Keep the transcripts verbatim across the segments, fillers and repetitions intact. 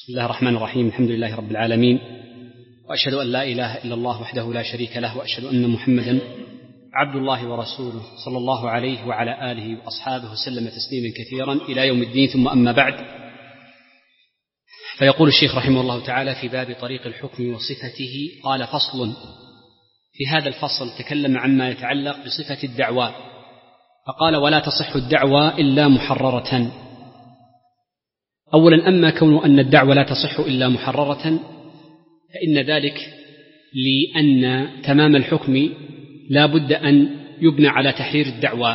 بسم الله الرحمن الرحيم. الحمد لله رب العالمين، وأشهد أن لا إله إلا الله وحده لا شريك له، وأشهد أن محمدا عبد الله ورسوله صلى الله عليه وعلى آله وأصحابه وسلم تسليما كثيرا إلى يوم الدين. ثم أما بعد، فيقول الشيخ رحمه الله تعالى في باب طريق الحكم وصفته، قال: فصل. في هذا الفصل تكلم عما يتعلق بصفة الدعوى، فقال: ولا تصح الدعوى إلا محررة. أولا، أما كون أن الدعوى لا تصح إلا محررة فإن ذلك لأن تمام الحكم لا بد أن يبنى على تحرير الدعوى،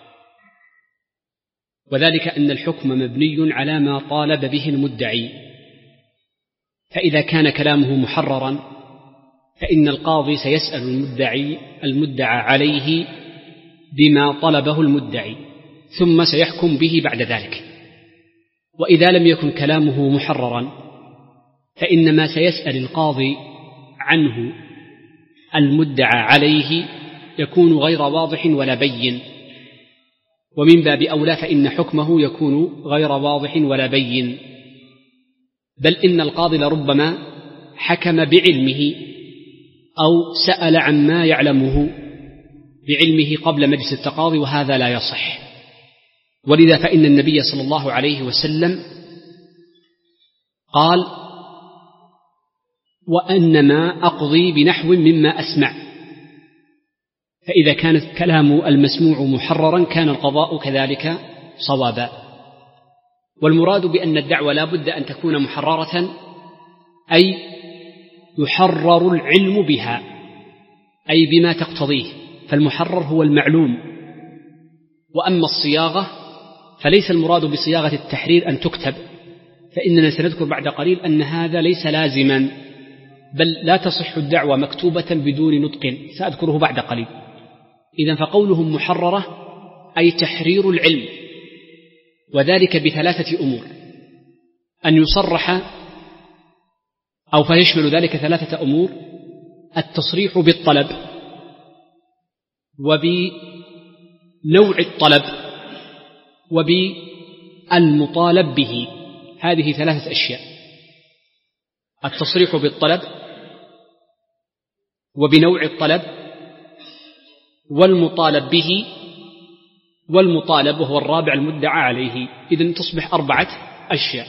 وذلك أن الحكم مبني على ما طالب به المدعي، فإذا كان كلامه محررا فإن القاضي سيسأل المدعي المدعى عليه بما طلبه المدعي، ثم سيحكم به بعد ذلك. وإذا لم يكن كلامه محررا فإنما سيسأل القاضي عنه المدعى عليه يكون غير واضح ولا بين، ومن باب أولى فإن حكمه يكون غير واضح ولا بين، بل إن القاضي لربما حكم بعلمه أو سأل عما يعلمه بعلمه قبل مجلس التقاضي، وهذا لا يصح. ولذا فإن النبي صلى الله عليه وسلم قال: وأنما أقضي بنحو مما أسمع. فإذا كان الكلام المسموع محررا كان القضاء كذلك صوابا. والمراد بأن الدعوة لا بد أن تكون محررة أي يحرر العلم بها، أي بما تقتضيه، فالمحرر هو المعلوم. وأما الصياغة فليس المراد بصياغة التحرير أن تكتب، فإننا سنذكر بعد قليل أن هذا ليس لازما، بل لا تصح الدعوة مكتوبة بدون نطق، سأذكره بعد قليل. إذن فقولهم محررة أي تحرير العلم، وذلك بثلاثة أمور: أن يصرح، أو فيشمل ذلك ثلاثة أمور: التصريح بالطلب، وبنوع الطلب، وبالمطالب به. هذه ثلاثة أشياء: التصريح بالطلب، وبنوع الطلب، والمطالب به، والمطالب وهو الرابع المدعى عليه. إذن تصبح أربعة أشياء.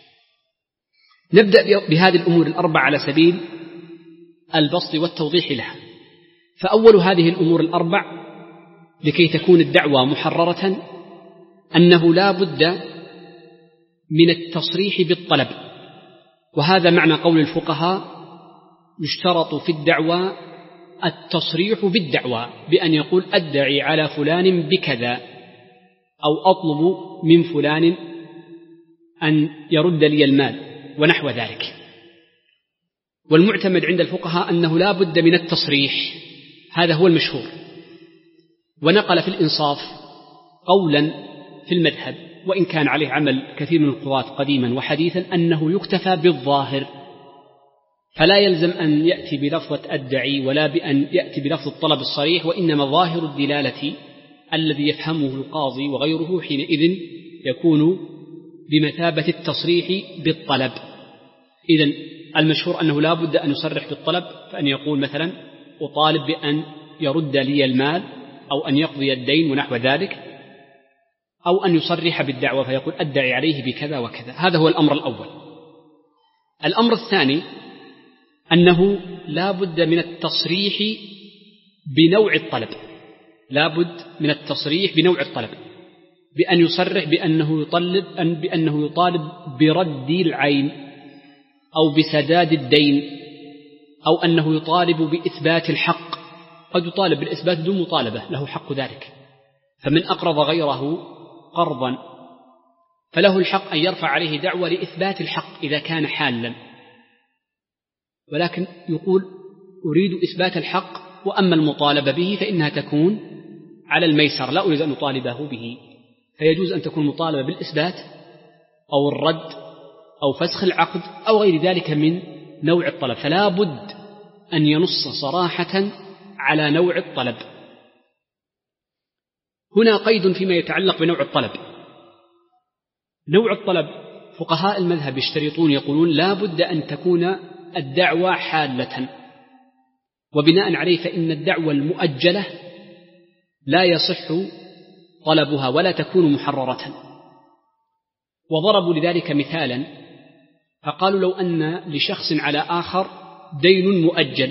نبدأ بهذه الأمور الأربعة على سبيل البسط والتوضيح لها. فأول هذه الأمور الأربع لكي تكون الدعوة محررة أنه لا بد من التصريح بالطلب، وهذا معنى قول الفقهاء: يشترط في الدعوى التصريح بالدعوى، بأن يقول: أدعي على فلان بكذا، أو أطلب من فلان أن يرد لي المال، ونحو ذلك. والمعتمد عند الفقهاء أنه لا بد من التصريح، هذا هو المشهور. ونقل في الإنصاف قولا في المذهب، وإن كان عليه عمل كثير من القضاة قديما وحديثا، أنه يكتفى بالظاهر، فلا يلزم أن يأتي بلفظة أدعي ولا بأن يأتي بلفظ الطلب الصريح، وإنما ظاهر الدلالة الذي يفهمه القاضي وغيره حينئذ يكون بمثابة التصريح بالطلب. إذن المشهور أنه لا بد أن يصرح بالطلب، فأن يقول مثلا: أطالب بأن يرد لي المال، أو أن يقضي الدين ونحو ذلك، أو أن يصرح بالدعوة فيقول: أدعي عليه بكذا وكذا. هذا هو الأمر الأول. الأمر الثاني أنه لا بد من التصريح بنوع الطلب، لا بد من التصريح بنوع الطلب، بأن يصرح بأنه يطلب أن بأنه يطالب برد العين، أو بسداد الدين، أو أنه يطالب بإثبات الحق. قد يطالب بالإثبات دون مطالبة، له حق ذلك. فمن أقرض غيره قرضا فله الحق أن يرفع عليه دعوة لإثبات الحق إذا كان حالا، ولكن يقول: أريد إثبات الحق، وأما المطالبة به فإنها تكون على الميسر، لا أريد أن أطالبه به. فيجوز أن تكون مطالبة بالإثبات أو الرد أو فسخ العقد أو غير ذلك من نوع الطلب، فلا بد أن ينص صراحة على نوع الطلب. هنا قيد فيما يتعلق بنوع الطلب. نوع الطلب فقهاء المذهب يشترطون يقولون لا بد أن تكون الدعوة حالة، وبناء عليه فإن الدعوة المؤجلة لا يصح طلبها ولا تكون محررة. وضربوا لذلك مثالا فقالوا لو أن لشخص على آخر دين مؤجل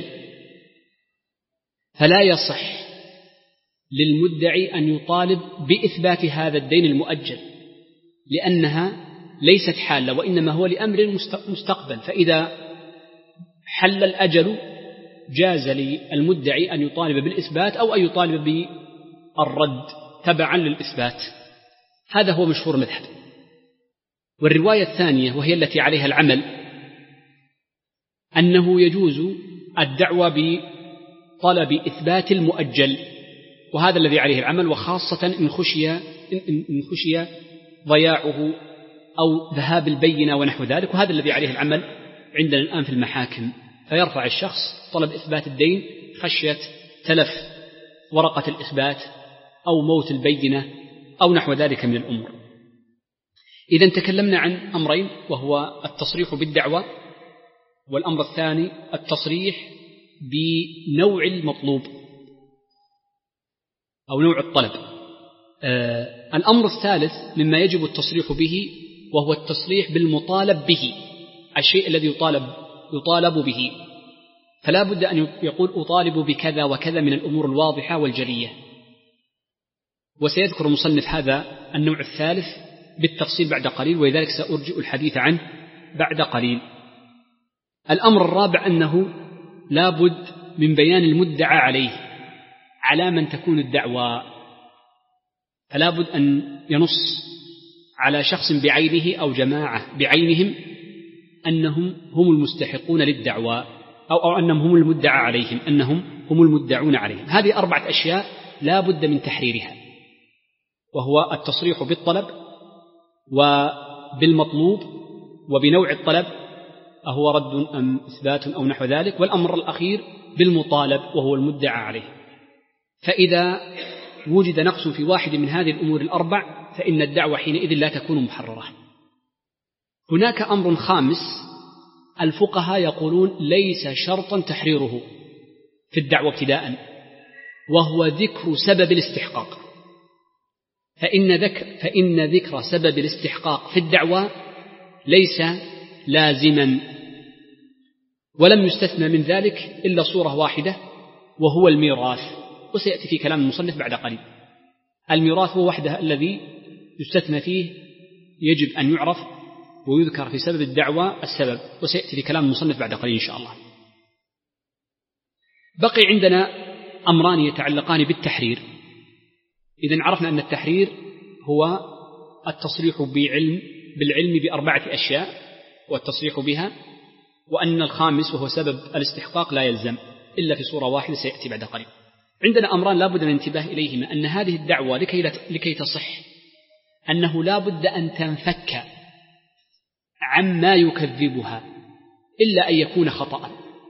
فلا يصح للمدعي أن يطالب بإثبات هذا الدين المؤجل، لأنها ليست حالة وإنما هو لأمر مستقبل، فإذا حل الأجل جاز للمدعي أن يطالب بالإثبات أو أن يطالب بالرد تبعا للإثبات. هذا هو مشهور المذهب. والرواية الثانية وهي التي عليها العمل أنه يجوز الدعوة بطلب إثبات المؤجل، وهذا الذي عليه العمل، وخاصة إن خشي, إن خشي ضياعه أو ذهاب البينة ونحو ذلك، وهذا الذي عليه العمل عندنا الآن في المحاكم، فيرفع الشخص طلب إثبات الدين خشية تلف ورقة الإثبات أو موت البينة أو نحو ذلك من الأمور. إذن تكلمنا عن أمرين، وهو التصريح بالدعوة، والأمر الثاني التصريح بنوع المطلوب أو نوع الطلب. آه الأمر الثالث مما يجب التصريح به وهو التصريح بالمطالب به، الشيء الذي يطالب يطالب به، فلا بد أن يقول أطالب بكذا وكذا من الأمور الواضحة والجلية. وسيذكر المصنف هذا النوع الثالث بالتفصيل بعد قليل، ولذلك سأرجئ الحديث عنه بعد قليل. الأمر الرابع أنه لا بد من بيان المدعى عليه على من تكون الدعوى، فلا بد أن ينص على شخص بعينه أو جماعة بعينهم أنهم هم المستحقون للدعوى أو, أو أنهم هم المدعى عليهم، أنهم هم المدعون عليهم. هذه أربعة أشياء لا بد من تحريرها، وهو التصريح بالطلب وبالمطلوب وبنوع الطلب أهو رد أم إثبات أو نحو ذلك، والأمر الأخير بالمطالب وهو المدعى عليه. فإذا وجد نقص في واحد من هذه الأمور الأربع فإن الدعوة حينئذ لا تكون محررة. هناك أمر خامس الفقهاء يقولون ليس شرطا تحريره في الدعوة ابتداء، وهو ذكر سبب الاستحقاق. فإن ذكر, فإن ذكر سبب الاستحقاق في الدعوة ليس لازما، ولم يستثنى من ذلك إلا صورة واحدة وهو الميراث، وسيأتي في كلام المصنف بعد قليل. الميراث هو وحده الذي يستثنى فيه يجب أن يعرف ويذكر في سبب الدعوة السبب، وسيأتي في كلام المصنف بعد قليل إن شاء الله. بقي عندنا أمران يتعلقان بالتحرير. إذن عرفنا أن التحرير هو التصريح بعلم بالعلم بأربعة أشياء والتصريح بها، وأن الخامس وهو سبب الاستحقاق لا يلزم إلا في صورة واحدة سيأتي بعد قليل. عندنا أمران لا بد من الانتباه إليهما، أن هذه الدعوة لكي, لكي تصح أنه لا بد أن تنفك عما يكذبها إلا أن يكون خطأ.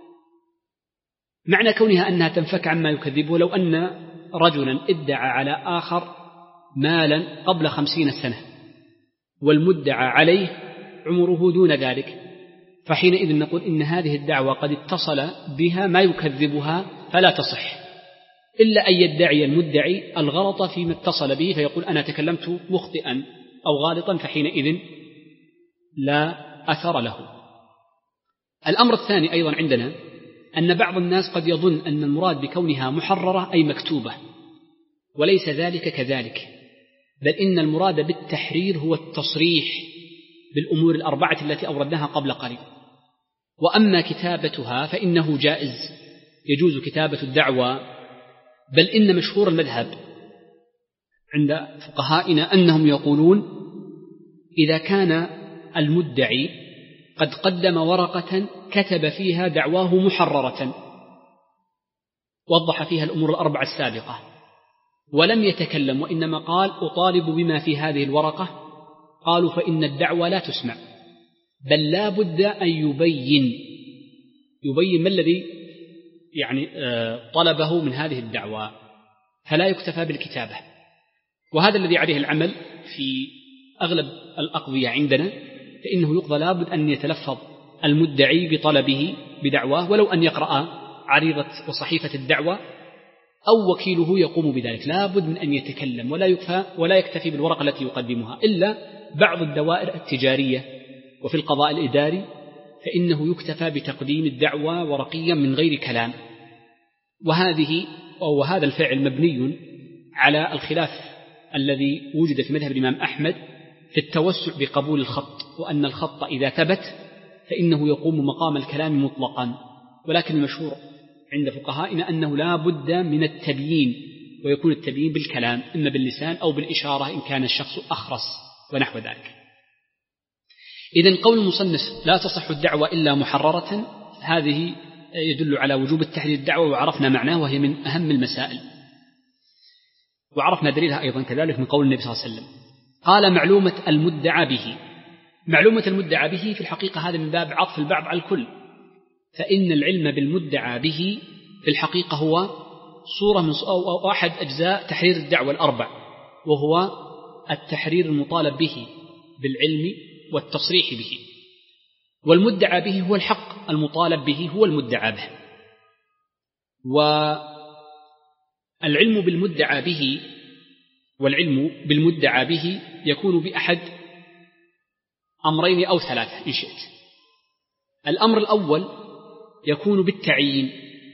معنى كونها أنها تنفك عما يكذبه لو أن رجلا ادعى على آخر مالا قبل خمسين سنة والمدعى عليه عمره دون ذلك، فحينئذ نقول إن هذه الدعوة قد اتصل بها ما يكذبها فلا تصح، إلا أن يدعي المدعي الغلط فيما اتصل به فيقول أنا تكلمت مخطئا أو غالطا، فحينئذ لا أثر له. الأمر الثاني أيضا عندنا أن بعض الناس قد يظن أن المراد بكونها محررة أي مكتوبة، وليس ذلك كذلك، بل إن المراد بالتحرير هو التصريح بالأمور الأربعة التي أوردناها قبل قليل. وأما كتابتها فإنه جائز، يجوز كتابة الدعوة، بل إن مشهور المذهب عند فقهائنا أنهم يقولون إذا كان المدعي قد قدم ورقة كتب فيها دعواه محررة وضح فيها الأمور الأربعة السابقة ولم يتكلم وإنما قال أطالب بما في هذه الورقة، قالوا فإن الدعوة لا تسمع، بل لا بد أن يبين يبين ما الذي يعني طلبه من هذه الدعوة، فلا يكتفى بالكتابة. وهذا الذي عليه العمل في أغلب الأقضية عندنا، فإنه يقضى لابد أن يتلفظ المدعي بطلبه بدعواه، ولو أن يقرأ عريضة وصحيفة الدعوة أو وكيله يقوم بذلك، لابد من أن يتكلم ولا يكفى ولا يكتفي بالورقة التي يقدمها، إلا بعض الدوائر التجارية وفي القضاء الإداري فإنه يكتفى بتقديم الدعوة ورقيا من غير كلام. وهذه أو هذا الفعل مبني على الخلاف الذي وجد في مذهب الإمام أحمد في التوسع بقبول الخط، وأن الخط إذا ثبت فإنه يقوم مقام الكلام مطلقا، ولكن المشهور عند فقهائنا أنه لا بد من التبيين، ويكون التبيين بالكلام إما باللسان أو بالإشارة إن كان الشخص أخرس ونحو ذلك. إذن قول المصنف لا تصح الدعوة إلا محررة، هذه يدل على وجوب التحرير الدعوة، وعرفنا معناه وهي من أهم المسائل، وعرفنا دليلها أيضا كذلك من قول النبي صلى الله عليه وسلم. قال معلومة المدعى به. معلومة المدعى به في الحقيقة هذا من باب عطف البعض على الكل، فإن العلم بالمدعى به في الحقيقة هو صورة من أو أحد أجزاء تحرير الدعوة الأربع، وهو التحرير المطالب به بالعلم والتصريح به، والمدعى به هو الحق، المطالب به هو المدعى به. والعلم بالمدعى به والعلم بالمدعى به يكون بأحد أمرين أو ثلاثة إن شئت. الأمر الأول يكون بالتعيين،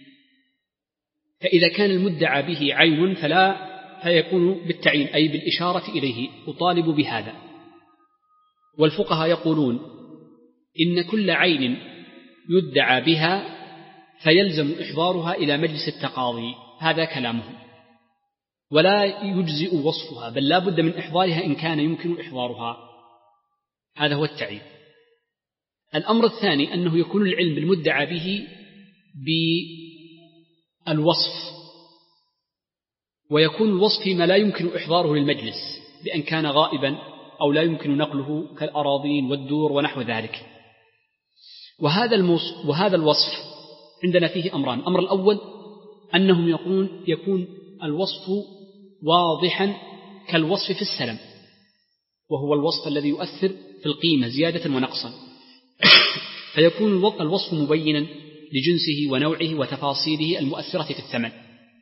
فإذا كان المدعى به عين فلا فيكون بالتعيين أي بالإشارة إليه، أطالب بهذا. والفقهاء يقولون إن كل عين يدعى بها فيلزم إحضارها إلى مجلس التقاضي، هذا كلامهم، ولا يجزئ وصفها، بل لا بد من إحضارها إن كان يمكن إحضارها، هذا هو التعيين. الأمر الثاني أنه يكون العلم بالمدعى به بالوصف، ويكون الوصف فيما لا يمكن إحضاره للمجلس بأن كان غائبا أو لا يمكن نقله كالأراضين والدور ونحو ذلك. وهذا, الموصف وهذا الوصف عندنا فيه أمران. الأمر الأول أنهم يقول يكون الوصف واضحا كالوصف في السلم، وهو الوصف الذي يؤثر في القيمة زيادة ونقصا، فيكون الوصف مبينا لجنسه ونوعه وتفاصيله المؤثرة في الثمن.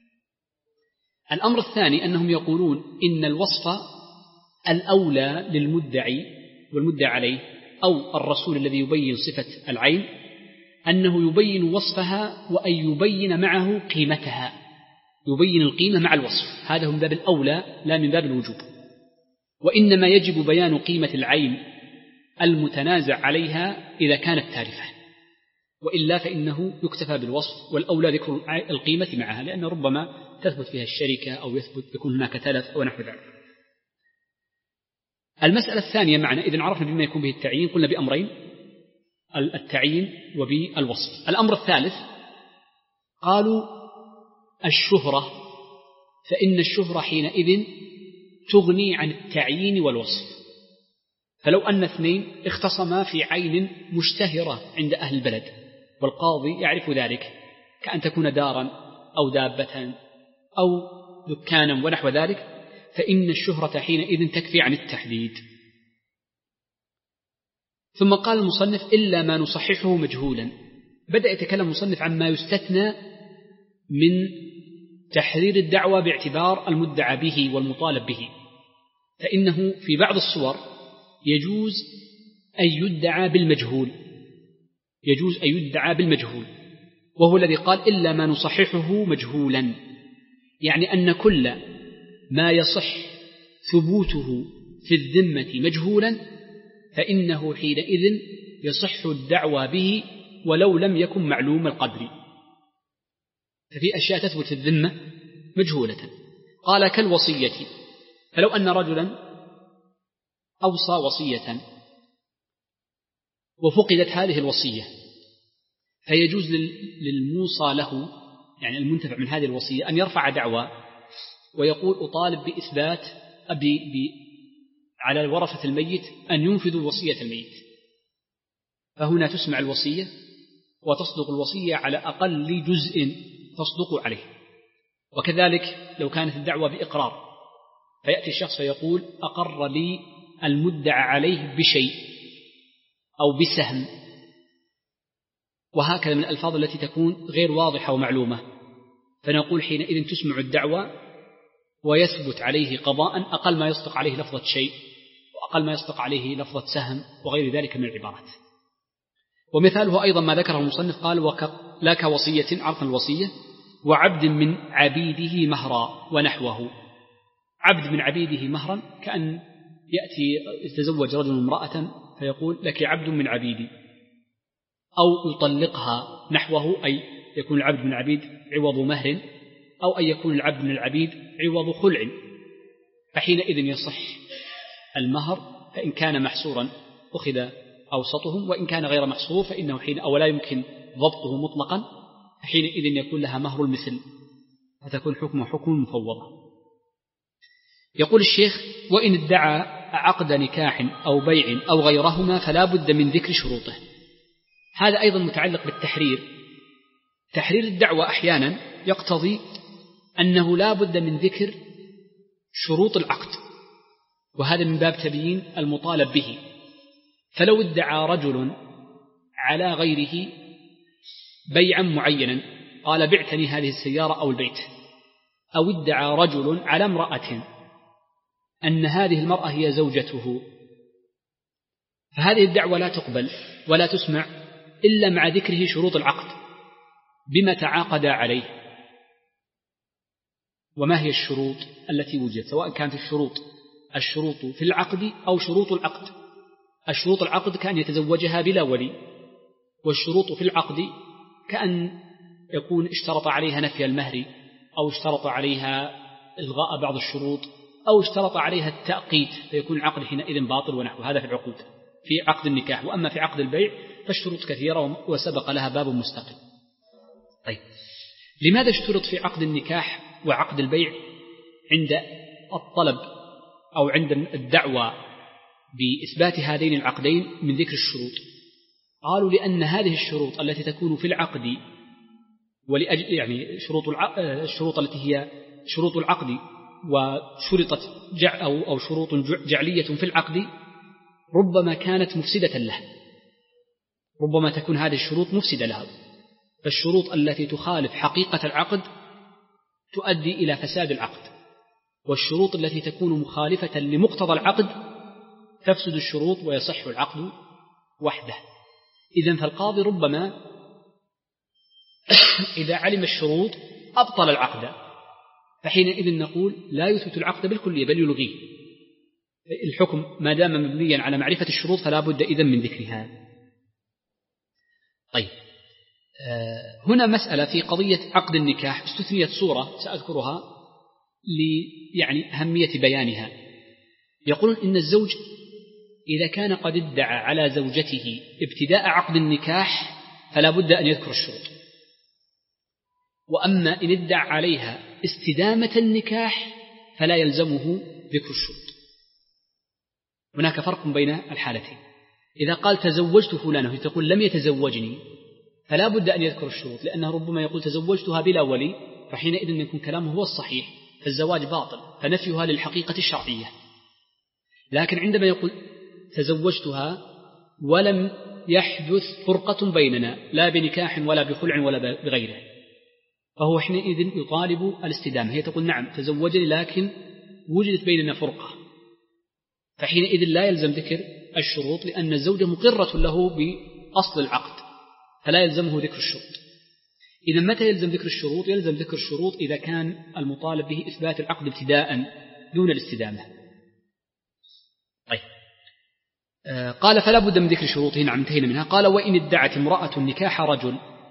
الأمر الثاني أنهم يقولون إن الوصف الأولى للمدعي والمدعى عليه أو الرسول الذي يبين صفة العين أنه يبين وصفها وأن يبين معه قيمتها، يبين القيمة مع الوصف، هذا من باب الأولى لا من باب الوجوب. وإنما يجب بيان قيمة العين المتنازع عليها إذا كانت تارفة، وإلا فإنه يكتفى بالوصف، والأولى ذكر القيمة معها، لأن ربما تثبت فيها الشركة أو يثبت يكون هناك تلف ونحو ذلك. المسألة الثانية معنا، إذن عرفنا بما يكون به التعيين، قلنا بأمرين، التعيين وبالوصف. الأمر الثالث قالوا الشهرة، فإن الشهرة حينئذ تغني عن التعيين والوصف. فلو أن اثنين اختصما في عين مشتهرة عند أهل البلد والقاضي يعرف ذلك، كأن تكون دارا أو دابة أو دكانا ونحو ذلك، فإن الشهرة حينئذ تكفي عن التحديد. ثم قال المصنف إلا ما نصححه مجهولا، بدأ يتكلم المصنف عما يستثنى من تحرير الدعوة باعتبار المدعى به والمطالب به، فإنه في بعض الصور يجوز أن يدعى بالمجهول، يجوز أن يدعى بالمجهول، وهو الذي قال إلا ما نصححه مجهولا، يعني أن كل ما يصح ثبوته في الذمة مجهولا فإنه حينئذ يصح الدعوى به ولو لم يكن معلوم القدر. ففي أشياء تثبت في الذمة مجهولة، قال كالوصية، فلو أن رجلا أوصى وصية وفقدت هذه الوصية فيجوز للموصى له، يعني المنتفع من هذه الوصية، أن يرفع دعوى ويقول أطالب بإثبات أبي على ورثة الميت أن ينفذوا وصية الميت، فهنا تسمع الوصية وتصدق الوصية على أقل جزء تصدق عليه. وكذلك لو كانت الدعوة بإقرار فيأتي الشخص فيقول أقر لي المدعى عليه بشيء، أو بسهم، وهكذا من الألفاظ التي تكون غير واضحة ومعلومة، فنقول حينئذ تسمع الدعوة ويثبت عليه قضاء أقل ما يصدق عليه لفظة شيء، وأقل ما يصدق عليه لفظة سهم، وغير ذلك من العبارات. ومثاله أيضا ما ذكره المصنف، قال لا كوصية، عرف الوصية، وعبد من عبيده مهرا ونحوه. عبد من عبيده مهرا كأن يأتي يتزوج رجل امرأة فيقول لك عبد من عبيدي، أو يطلقها نحوه، أي يكون العبد من العبيد عوض مهر، أو أن يكون العبد من العبيد عوض خلع، فحينئذ يصح المهر. فإن كان محصورا أخذ أوسطهم، وإن كان غير محصور فإنه حين أو لا يمكن ضبطه مطلقا فحينئذ يكون لها مهر المثل، فتكون حكمه حكم مفوضة. يقول الشيخ: وإن ادعى عقد نكاح أو بيع أو غيرهما فلا بد من ذكر شروطه. هذا أيضا متعلق بالتحرير. تحرير الدعوة أحيانا يقتضي أنه لا بد من ذكر شروط العقد، وهذا من باب تبيين المطالب به. فلو ادعى رجل على غيره بيعا معينا، قال بعتني هذه السيارة أو البيت، أو ادعى رجل على امرأة أن هذه المرأة هي زوجته، فهذه الدعوة لا تقبل ولا تسمع إلا مع ذكره شروط العقد بما تعاقد عليه. وما هي الشروط التي وجدت؟ سواء كانت الشروط الشروط في العقد أو شروط العقد. الشروط العقد كأن يتزوجها بلا ولي، والشروط في العقد كأن يكون اشترط عليها نفي المهر، أو اشترط عليها إلغاء بعض الشروط، أو اشترط عليها التأقيت، فيكون العقد حينئذ باطل ونحو هذا في العقود في عقد النكاح. وأما في عقد البيع فالشروط كثيرة وسبق لها باب مستقل. طيب، لماذا اشترط في عقد النكاح وعقد البيع عند الطلب أو عند الدعوة بإثبات هذين العقدين من ذكر الشروط؟ قالوا لأن هذه الشروط التي تكون في العقد ولأجل يعني شروط الشروط التي هي شروط العقد وشرطت جع أو أو شروط جعلية في العقد ربما كانت مفسدة له، ربما تكون هذه الشروط مفسدة له. فالشروط التي تخالف حقيقة العقد تؤدي إلى فساد العقد، والشروط التي تكون مخالفة لمقتضى العقد تفسد الشروط ويصح العقد وحده. إذن فالقاضي ربما إذا علم الشروط أبطل العقد، فحينئذ نقول لا يثبت العقد بالكلية بل يلغيه. الحكم ما دام مبنيا على معرفة الشروط فلا بد إذن من ذكرها. طيب، هنا مسألة في قضية عقد النكاح استثنيت صورة سأذكرها ليعني أهمية بيانها. يقولون إن الزوج إذا كان قد ادعى على زوجته ابتداء عقد النكاح فلا بد أن يذكر الشروط، وأما إن ادعى عليها استدامة النكاح فلا يلزمه ذكر الشروط. هناك فرق بين الحالتين. إذا قال تزوجت فلانة تقول لم يتزوجني فلا بد أن يذكر الشروط، لأنه ربما يقول تزوجتها بلا ولي، فحينئذ يكون كلامه هو الصحيح فالزواج باطل، فنفيها للحقيقة الشرعية. لكن عندما يقول تزوجتها ولم يحدث فرقة بيننا لا بنكاح ولا بخلع ولا بغيره، فهو حينئذ يطالب الاستدامة. هي تقول نعم تزوجني لكن وجدت بيننا فرقة، فحينئذ لا يلزم ذكر الشروط لأن الزوجة مقرة له بأصل العقد فلا يلزمه ذكر الشروط. إذا متى يلزم ذكر الشروط؟ يلزم ذكر الشروط إذا كان المطالب به إثبات العقد ابتداء دون الاستدامة. طيب، آه قال فلا بد من ذكر شروطه. نعم انتهينا منها. قال وإن ادعت امرأة نكاح رجل.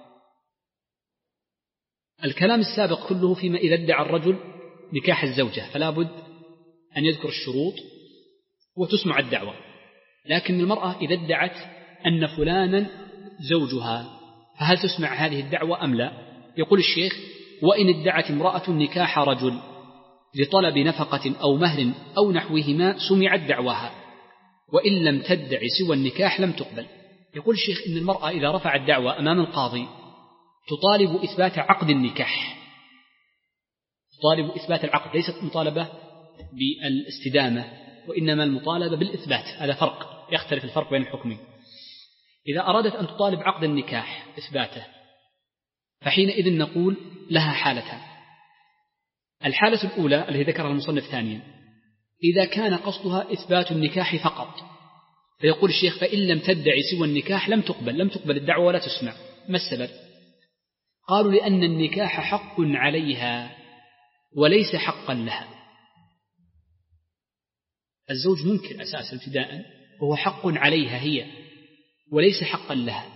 الكلام السابق كله فيما إذا ادعى الرجل نكاح الزوجة فلا بد أن يذكر الشروط وتسمع الدعوة. لكن المرأة إذا ادعت أن فلانا زوجها فهل تسمع هذه الدعوة أم لا؟ يقول الشيخ وإن ادعت امرأة نكاح رجل لطلب نفقة أو مهر أو نحوهما سمعت دعواها، وإن لم تدع سوى النكاح لم تقبل. يقول الشيخ إن المرأة إذا رفعت الدعوة أمام القاضي تطالب إثبات عقد النكاح، تطالب إثبات العقد، ليست مطالبة بالاستدامة وإنما المطالبة بالإثبات. هذا فرق، يختلف الفرق بين الحكمين. إذا أرادت أن تطالب عقد النكاح إثباته فحينئذ نقول لها حالتان. الحالة الأولى التي ذكرها المصنف ثانيا إذا كان قصدها إثبات النكاح فقط، فيقول الشيخ فإن لم تدعي سوى النكاح لم تقبل لم تقبل الدعوة ولا تسمع. ما السبب؟ قالوا لأن النكاح حق عليها وليس حقا لها. الزوج منكر أساسا ابتداء وهو حق عليها هي وليس حقا لها،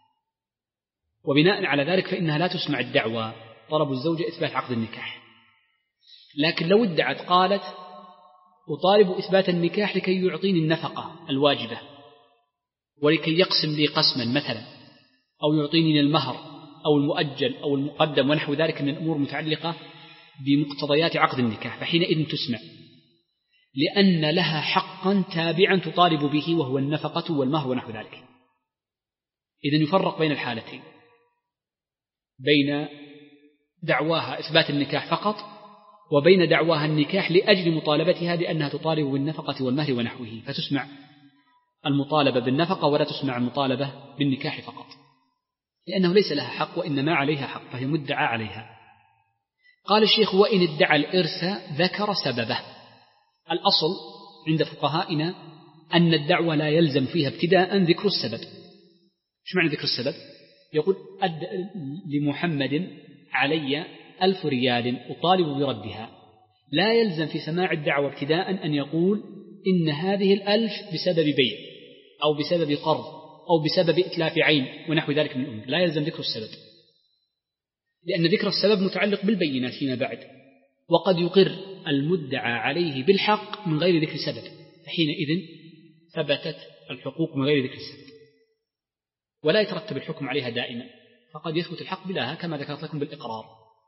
وبناء على ذلك فإنها لا تسمع الدعوة طلب الزوجة إثبات عقد النكاح. لكن لو ادعت قالت أطالب إثبات النكاح لكي يعطيني النفقة الواجبة ولكي يقسم لي قسما مثلا، أو يعطيني المهر أو المؤجل أو المقدم ونحو ذلك من الأمور المتعلقة بمقتضيات عقد النكاح، فحينئذ تسمع لأن لها حقا تابعا تطالب به وهو النفقة والمهر ونحو ذلك. إذن يفرق بين الحالتين، بين دعواها إثبات النكاح فقط وبين دعواها النكاح لأجل مطالبتها بأنها تطالب بالنفقة والمهر ونحوه، فتسمع المطالبة بالنفقة ولا تسمع المطالبة بالنكاح فقط، لأنه ليس لها حق وإنما عليها حق فهي مدعى عليها. قال الشيخ وإن ادعى الإرث ذكر سببه. الأصل عند فقهائنا أن الدعوة لا يلزم فيها ابتداء ذكر السبب. شو معنى ذكر السبب؟ يقول أد لمحمد علي ألف ريال أطالب بردها، لا يلزم في سماع الدعوة ابتداء أن يقول إن هذه الألف بسبب بيع أو بسبب قرض أو بسبب إتلاف عين ونحو ذلك من الأمور، لا يلزم ذكر السبب، لأن ذكر السبب متعلق بالبينة فيما بعد، وقد يقر المدعى عليه بالحق من غير ذكر سبب، فحينئذ ثبتت الحقوق من غير ذكر السبب، ولا يترتب الحكم عليها دائما، فقد يثبت الحق بلاها كما ذكرت لكم بالإقرار.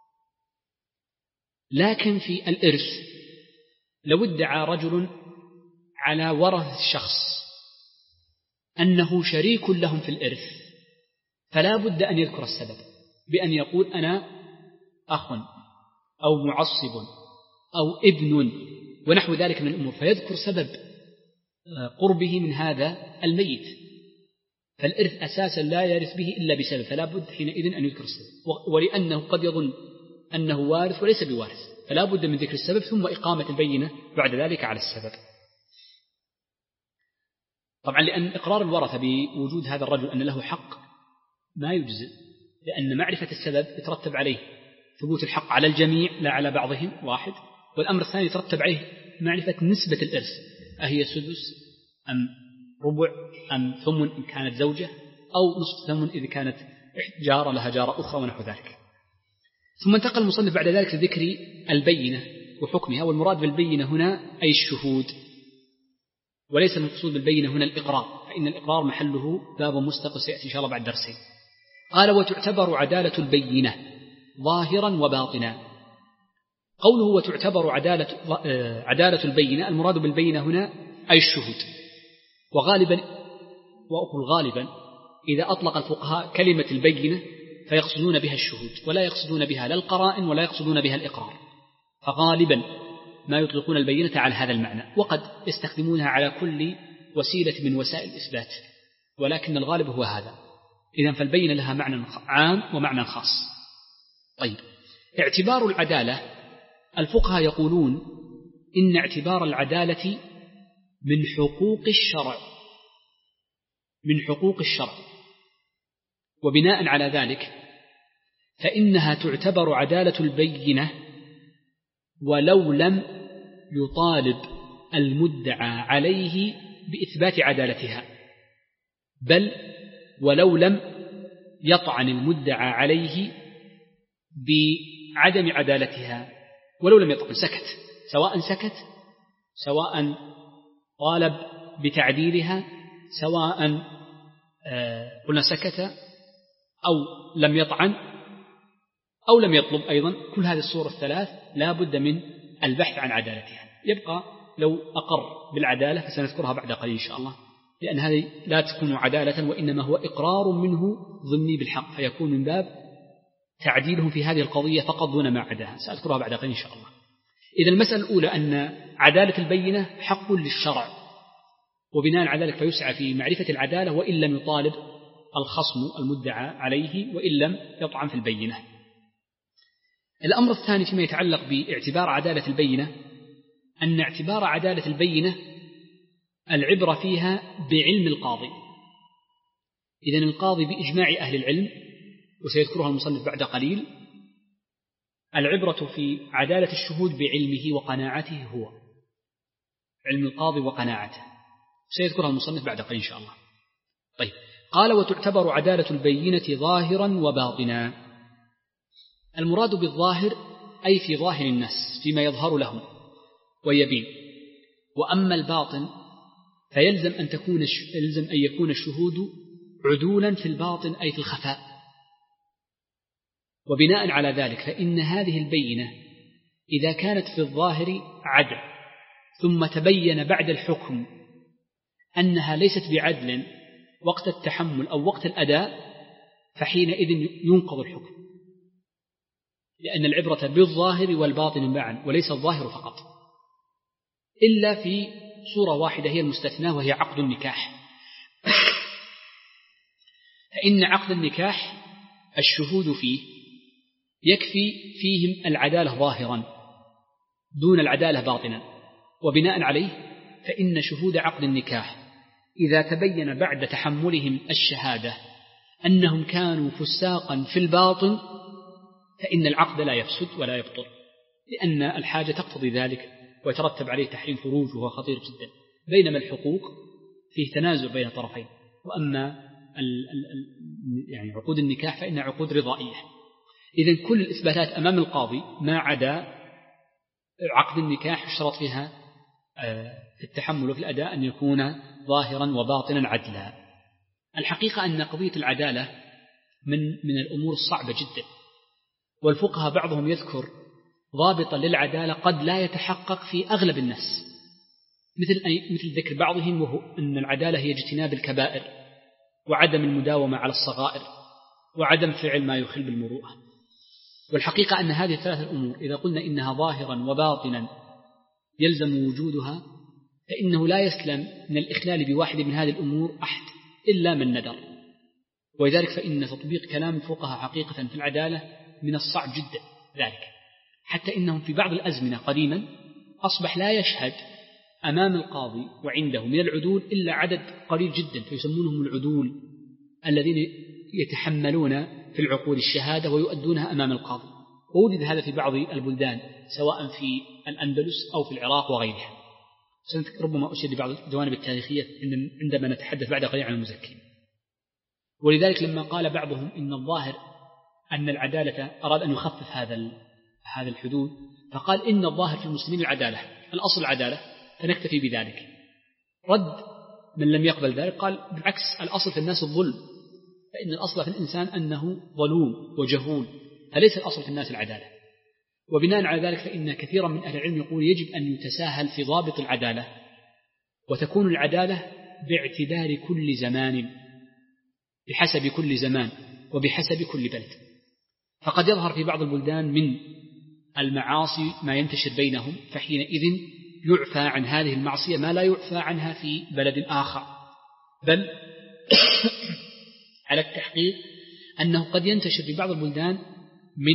لكن في الإرث لو ادعى رجل على ورث الشخص أنه شريك لهم في الإرث فلا بد أن يذكر السبب بأن يقول أنا أخ أو معصب أو ابن ونحو ذلك من الأمور، فيذكر سبب قربه من هذا الميت، فالإرث أساسا لا يرث به إلا بسبب، فلا بد حينئذ أن يذكر السبب، ولأنه قد يظن أنه وارث وليس بوارث، فلا بد من ذكر السبب ثم إقامة البينة بعد ذلك على السبب. طبعا لأن إقرار الورثة بوجود هذا الرجل أن له حق ما يجزئ، لأن معرفة السبب يترتب عليه ثبوت الحق على الجميع لا على بعضهم واحد، والأمر الثاني يترتب عليه معرفة نسبة الإرث، أهي سدس أم ربع أم ثمن إن كانت زوجة أو نصف ثمن إذا كانت جارة لها جارة أخرى ونحو ذلك. ثم انتقل المصنف بعد ذلك لذكر البينة وحكمها، والمراد بالبينة هنا أي الشهود، وليس المقصود بالبينة هنا الإقرار، فإن الإقرار محله باب مستقل سيأتي إن شاء الله بعد درسين. قال وتعتبر عدالة البينة ظاهرا وباطنا. قوله وتعتبر عدالة, عدالة البينة المراد بالبينة هنا أي الشهود، وغالبا وأقول غالبا إذا أطلق الفقهاء كلمة البينة فيقصدون بها الشهود ولا يقصدون بها لا القرائن ولا يقصدون بها الإقرار، فغالبا ما يطلقون البينة على هذا المعنى، وقد يستخدمونها على كل وسيلة من وسائل الإثبات، ولكن الغالب هو هذا. إذن فالبينة لها معنى عام ومعنى خاص. طيب، اعتبار العدالة الفقهاء يقولون إن اعتبار العدالة من حقوق الشرع من حقوق الشرع وبناء على ذلك فإنها تعتبر عدالة البينة ولو لم يطالب المدعى عليه بإثبات عدالتها، بل ولو لم يطعن المدعى عليه بعدم عدالتها، ولو لم يطعن سكت، سواء سكت سواء طالب بتعديلها، سواء قلنا سكت أو لم يطعن أو لم يطلب أيضا، كل هذه الصور الثلاث لا بد من البحث عن عدالتها. يبقى لو أقر بالعدالة فسنذكرها بعد قليل إن شاء الله، لأن هذه لا تكون عدالة وإنما هو إقرار منه ضمني بالحق، فيكون من باب تعديلهم في هذه القضية فقط دون ما عداها، سأذكرها بعد قليل إن شاء الله. إذا المسألة الأولى أن عدالة البينة حق للشرع، وبناء على ذلك فيسعى في معرفة العدالة وإن لم يطالب الخصم المدعى عليه وإن لم يطعن في البينة. الأمر الثاني فيما يتعلق باعتبار عدالة البينة أن اعتبار عدالة البينة العبرة فيها بعلم القاضي. إذن القاضي بإجماع أهل العلم وسيذكرها المصنف بعد قليل العبرة في عدالة الشهود بعلمه وقناعته هو علم القاضي وقناعته، سيذكرها المصنف بعد قليل إن شاء الله. طيب، قال وتعتبر عدالة البينة ظاهرا وباطنا. المراد بالظاهر أي في ظاهر الناس فيما يظهر لهم ويبين، وأما الباطن فيلزم أن تكون يلزم أن يكون الشهود عدولا في الباطن أي في الخفاء. وبناء على ذلك فإن هذه البينة إذا كانت في الظاهر عدل ثم تبين بعد الحكم أنها ليست بعدل وقت التحمل أو وقت الأداء فحينئذ ينقض الحكم، لأن العبرة بالظاهر والباطن معا وليس الظاهر فقط، إلا في صورة واحدة هي المستثناة وهي عقد النكاح. فإن عقد النكاح الشهود فيه يكفي فيهم العدالة ظاهرا دون العدالة باطنا، وبناء عليه فإن شهود عقد النكاح إذا تبين بعد تحملهم الشهادة أنهم كانوا فساقا في الباطن فإن العقد لا يفسد ولا يبطل، لأن الحاجة تقتضي ذلك ويترتب عليه تحريم خروج وهو خطير جدا. بينما الحقوق فيه تنازع بين طرفين، وأما ال ال يعني عقود النكاح فإنها عقود رضائية. إذن كل الإثباتات أمام القاضي ما عدا عقد النكاح اشترط فيها في التحمل وفي الأداء أن يكون ظاهرا وباطنا عدلا. الحقيقة أن قضية العدالة من من الأمور الصعبة جدا، والفقهاء بعضهم يذكر ضابطا للعدالة قد لا يتحقق في أغلب الناس، مثل مثل ذكر بعضهم وهو أن العدالة هي اجتناب الكبائر وعدم المداومة على الصغائر وعدم فعل ما يخل بالمروءة. والحقيقة أن هذه الثلاثة الأمور إذا قلنا إنها ظاهرا وباطنا يلزم وجودها فإنه لا يسلم من الإخلال بواحد من هذه الأمور أحد إلا من ندر. ولذلك فإن تطبيق كلام الفقهاء حقيقة في العدالة من الصعب جدا ذلك، حتى إنهم في بعض الأزمنة قديما أصبح لا يشهد أمام القاضي وعنده من العدول إلا عدد قليل جدا، فيسمونهم العدول الذين يتحملون في العقود الشهادة ويؤدونها أمام القاضي. ووجد هذا في بعض البلدان سواء في الأندلس أو في العراق وغيرها. ربما أشير لبعض الجوانب التاريخية عندما نتحدث بعد قليل عن المزكي. ولذلك لما قال بعضهم إن الظاهر أن العدالة أراد أن يخفف هذا هذا الحدود، فقال إن الظاهر في المسلمين العدالة، الأصل العدالة فنكتفي بذلك. رد من لم يقبل ذلك قال بالعكس، الأصل في الناس الظلم، فإن الأصل في الإنسان أنه ظلوم وجهول، فليس الأصل في الناس العدالة. وبناء على ذلك فإن كثيرا من أهل العلم يقول يجب أن يتساهل في ضابط العدالة، وتكون العدالة باعتبار كل زمان بحسب كل زمان وبحسب كل بلد. فقد يظهر في بعض البلدان من المعاصي ما ينتشر بينهم، فحينئذ يعفى عن هذه المعصية ما لا يعفى عنها في بلد آخر. بل على التحقيق أنه قد ينتشر في بعض البلدان من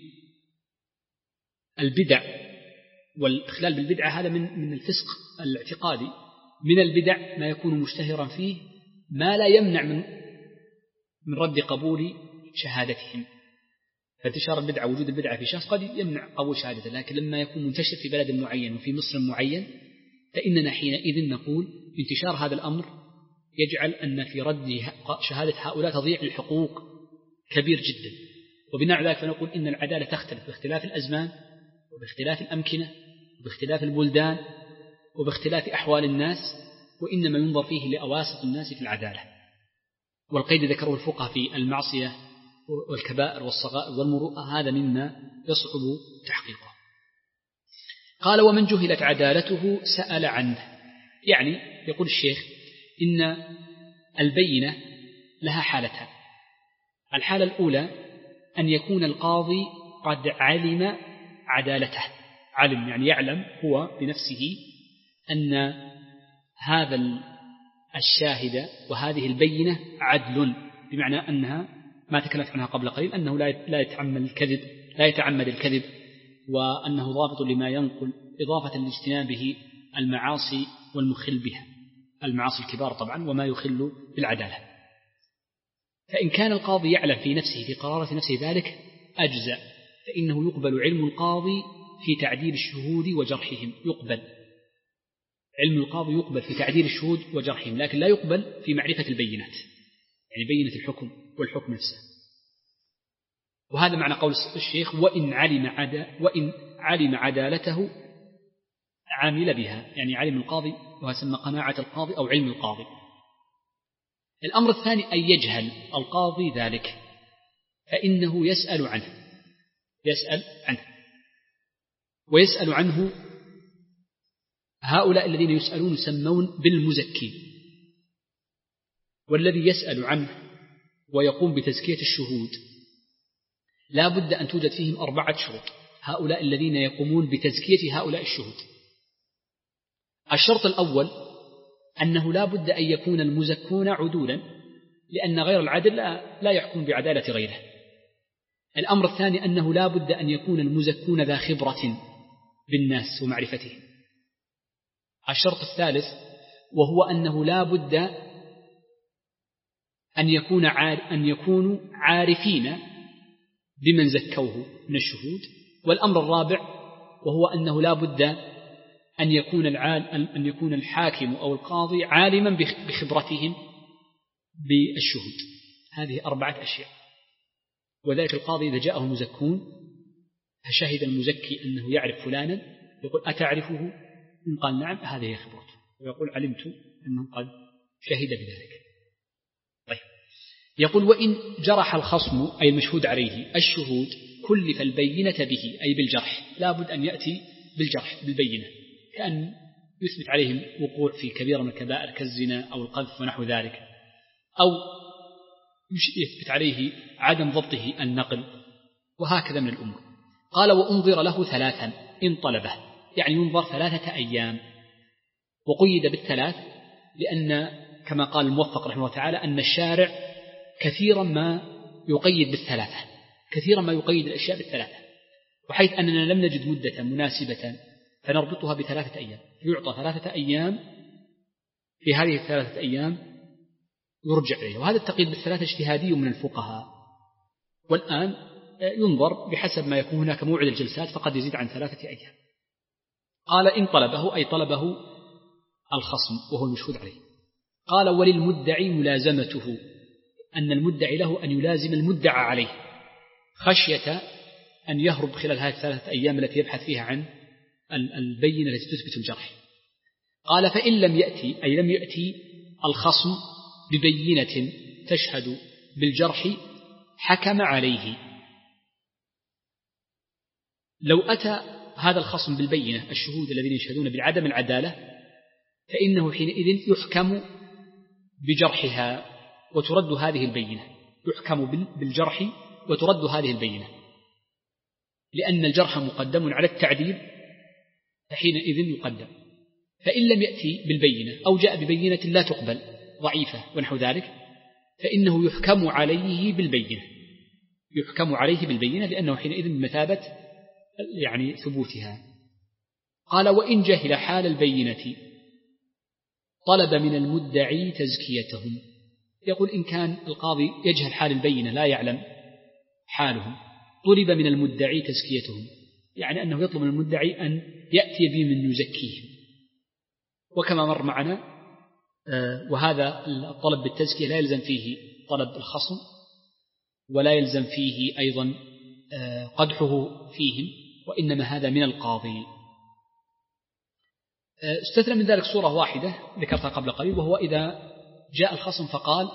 البدع والإخلال بالبدعة، هذا من من الفسق الاعتقادي، من البدع ما يكون مشتهرا فيه ما لا يمنع من من رد قبول شهادتهم. فانتشار البدعة وجود البدعة في شخص قد يمنع قبول شهادته، لكن لما يكون منتشر في بلد معين وفي مصر معين فإننا حينئذ نقول انتشار هذا الأمر يجعل أن في رد شهادة هؤلاء تضيع الحقوق كبير جدا. وبناء على ذلك فنقول إن العدالة تختلف باختلاف الأزمان وباختلاف الأمكنة وباختلاف البلدان وباختلاف أحوال الناس، وإنما ينظر فيه لأواسط الناس في العدالة. والقيد ذكره الفقهاء في المعصية والكبائر والصغائر والمروءة هذا مما يصعب تحقيقه. قال ومن جهلت عدالته سأل عنه، يعني يقول الشيخ إن البينة لها حالتان. الحالة الأولى أن يكون القاضي قد علم عدالته، علم يعني يعلم هو بنفسه أن هذا الشاهد وهذه البينة عدل بمعنى أنها ما تكلمت عنها قبل قليل، أنه لا يتعمد الكذب لا يتعمد الكذب وأنه ضابط لما ينقل إضافة لاجتنابه المعاصي والمخل بها، المعاصي الكبار طبعا وما يخل بالعدالة. فإن كان القاضي يعلم في نفسه في قرارة نفسه ذلك أجزأ، فإنه يقبل علم القاضي في تعديل الشهود وجرحهم، يقبل علم القاضي يقبل في تعديل الشهود وجرحهم، لكن لا يقبل في معرفة البينات، يعني بينة الحكم والحكم نفسه. وهذا معنى قول الشيخ وإن علم, عدا وإن علم عدالته عامل بها، يعني علم القاضي وسمى قناعة القاضي أو علم القاضي. الأمر الثاني أن يجهل القاضي ذلك، فإنه يسأل عنه يسأل عنه ويسأل عنه هؤلاء الذين يسألون يسمون بالمزكين، والذي يسأل عنه ويقوم بتزكية الشهود لا بد أن توجد فيهم أربعة شروط، هؤلاء الذين يقومون بتزكية هؤلاء الشهود. الشرط الأول أنه لا بد أن يكون المزكون عدولا، لأن غير العدل لا, لا يحكم بعدالة غيره. الأمر الثاني أنه لا بد أن يكون المزكون ذا خبرة بالناس ومعرفتهم. الشرط الثالث وهو أنه لا بد أن يكون عار أن يكونوا عارفين بمن زكوه من الشهود. والأمر الرابع وهو أنه لا بد أن يكون أن يكون الحاكم أو القاضي عالما بخبرتهم بالشهود. هذه أربعة أشياء. وذلك القاضي إذا جاءه مزكون فشهد المزكي أنه يعرف فلانا يقول أتعرفه؟ إن قال نعم هذه هي خبرته، ويقول علمت أنه قد شهد بذلك. طيب، يقول وإن جرح الخصم أي المشهود عليه الشهود كلف البينة به أي بالجرح، لا بد أن يأتي بالجرح بالبينة، كأن يثبت عليهم وقوع في كبيرة من الكبائر كالزنا أو القذف ونحو ذلك، أو يثبت عليه عدم ضبطه النقل، وهكذا من الأمور. قال وأنظر له ثلاثا إن طلبه، يعني ينظر ثلاثة أيام. وقيد بالثلاث لأن كما قال الموفق رحمه الله تعالى أن الشارع كثيرا ما يقيد بالثلاثة، كثيرا ما يقيد الأشياء بالثلاثة، وحيث أننا لم نجد مدة مناسبة فنربطها بثلاثة أيام، يعطى ثلاثة أيام، في هذه الثلاثة أيام يرجع إليه. وهذا التقييد بالثلاثة اجتهادي من الفقهاء، والآن ينظر بحسب ما يكون هناك موعد الجلسات فقد يزيد عن ثلاثة أيام. قال إن طلبه أي طلبه الخصم وهو المشهود عليه. قال وللمدعي ملازمته، أن المدعي له أن يلازم المدعى عليه خشية أن يهرب خلال هذه الثلاثة أيام التي يبحث فيها عن البينة التي تثبت الجرح. قال فإن لم يأتي أي لم يأتي الخصم ببينة تشهد بالجرح حكم عليه. لو أتى هذا الخصم بالبينة الشهود الذين يشهدون بعدم العدالة فإنه حينئذ يحكم بجرحها وترد هذه البينة، يحكم بالجرح وترد هذه البينة، لأن الجرح مقدم على التعديل فحينئذ يقدم. فإن لم يأتي بالبينة أو جاء ببينة لا تقبل ضعيفة ونحو ذلك فإنه يحكم عليه بالبينة، يحكم عليه بالبينة لأنه حينئذ بمثابة يعني ثبوتها. قال وإن جهل حال البينة طلب من المدعي تزكيتهم. يقول إن كان القاضي يجهل حال البينة لا يعلم حالهم طلب من المدعي تزكيتهم، يعني أنه يطلب من المدعي أن يأتي بمن يزكيهم. وكما مر معنا وهذا الطلب بالتزكية لا يلزم فيه طلب الخصم ولا يلزم فيه أيضا قدحه فيهم، وإنما هذا من القاضي. استثنى من ذلك صورة واحدة ذكرتها قبل قليل، وهو إذا جاء الخصم فقال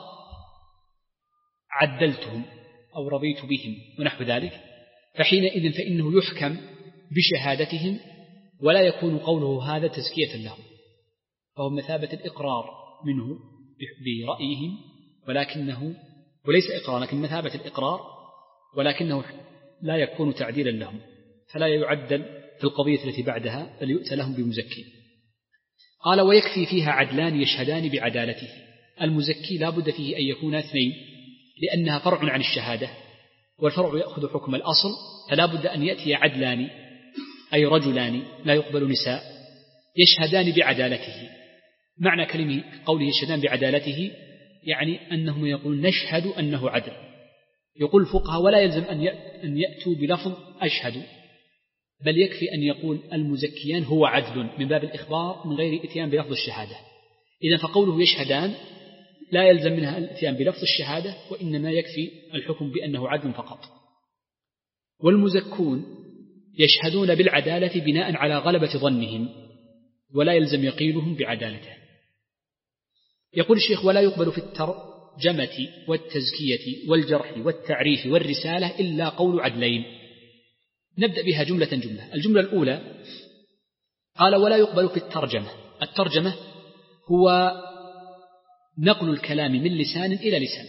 عدلتهم أو رضيت بهم ونحو ذلك، فحينئذ فإنه يحكم بشهادتهم ولا يكون قوله هذا تزكية لهم، فهو مثابة الإقرار منه برأيهم، ولكنه وليس إقرار لكن مثابة الإقرار، ولكنه لا يكون تعديلا لهم، فلا يعدل في القضية التي بعدها بل يؤتى لهم بمزكي. قال ويكفي فيها عدلان يشهدان بعدالته. المزكي لا بد فيه أن يكون اثنين لأنها فرع عن الشهادة، والفرع يأخذ حكم الأصل، فلا بد أن يأتي عدلان أي رجلان لا يقبل نساء يشهدان بعدالته. معنى كلمة قوله يشهدان بعدالته يعني أنهم يقولون نشهد أنه عدل. يقول الفقهاء ولا يلزم أن يأتوا بلفظ أشهد، بل يكفي أن يقول المزكيان هو عدل من باب الإخبار من غير إتيان بلفظ الشهادة. إذن فقوله يشهدان لا يلزم منها الإتيان بلفظ الشهادة، وإنما يكفي الحكم بأنه عدل فقط. والمزكون يشهدون بالعدالة بناء على غلبة ظنهم، ولا يلزم يقينهم بعدالته. يقول الشيخ ولا يقبل في الترجمة والتزكية والجرح والتعريف والرسالة إلا قول عدلين. نبدأ بها جملة جملة. الجملة الأولى قال ولا يقبل في الترجمة. الترجمة هو نقل الكلام من لسان إلى لسان.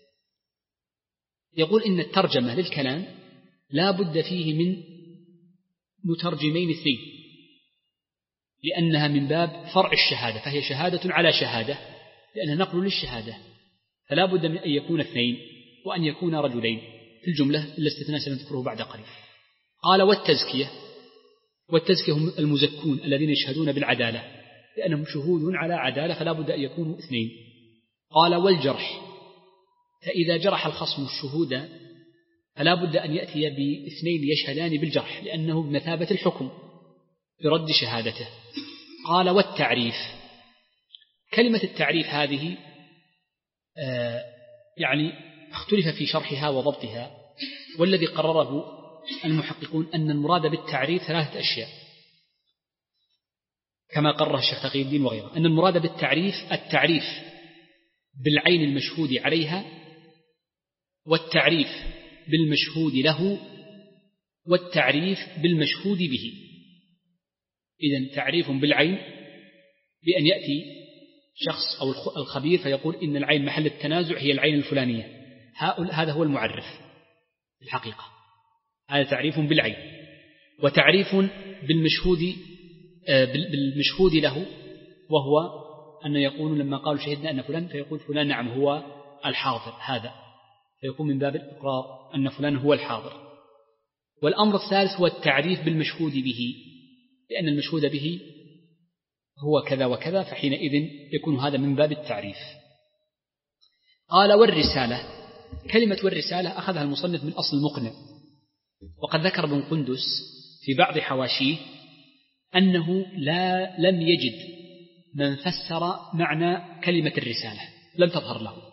يقول إن الترجمة للكلام لا بد فيه من مترجمين اثنين، لأنها من باب فرع الشهادة، فهي شهادة على شهادة، لأنها نقل للشهادة، فلا بد من أن يكون اثنين وأن يكون رجلين في الجملة الاستثناء سنذكره بعد قليل. قال والتزكية. والتزكية هم المزكون الذين يشهدون بالعدالة، لأنهم شهود على عدالة فلا بد أن يكونوا اثنين. قال والجرح. فإذا جرح الخصم الشهود فلا بد أن يأتي باثنين يشهدان بالجرح، لأنه بمثابة الحكم برد شهادته. قال والتعريف. كلمة التعريف هذه آه يعني اختلف في شرحها وضبطها، والذي قرره المحققون أن المراد بالتعريف ثلاثة أشياء كما قرر الشيخ تقي الدين وغيره، أن المراد بالتعريف التعريف بالعين المشهود عليها، والتعريف بالمشهود له، والتعريف بالمشهود به. إذن تعريف بالعين بأن يأتي شخص أو الخبير فيقول إن العين محل التنازع هي العين الفلانية، هذا هو المعرف في الحقيقة، هذا تعريف بالعين. وتعريف بالمشهود بالمشهود له، وهو أن يقول لما قالوا شهدنا أن فلان فيقول فلان نعم هو الحاضر، هذا فيكون من باب الإقرار أن فلان هو الحاضر. والأمر الثالث هو التعريف بالمشهود به، لأن المشهود به هو كذا وكذا، فحينئذ يكون هذا من باب التعريف. قال والرسالة. كلمة والرسالة أخذها المصنف من أصل المقنع، وقد ذكر ابن قندس في بعض حواشيه أنه لا لم يجد من فسر معنى كلمة الرسالة، لم تظهر له.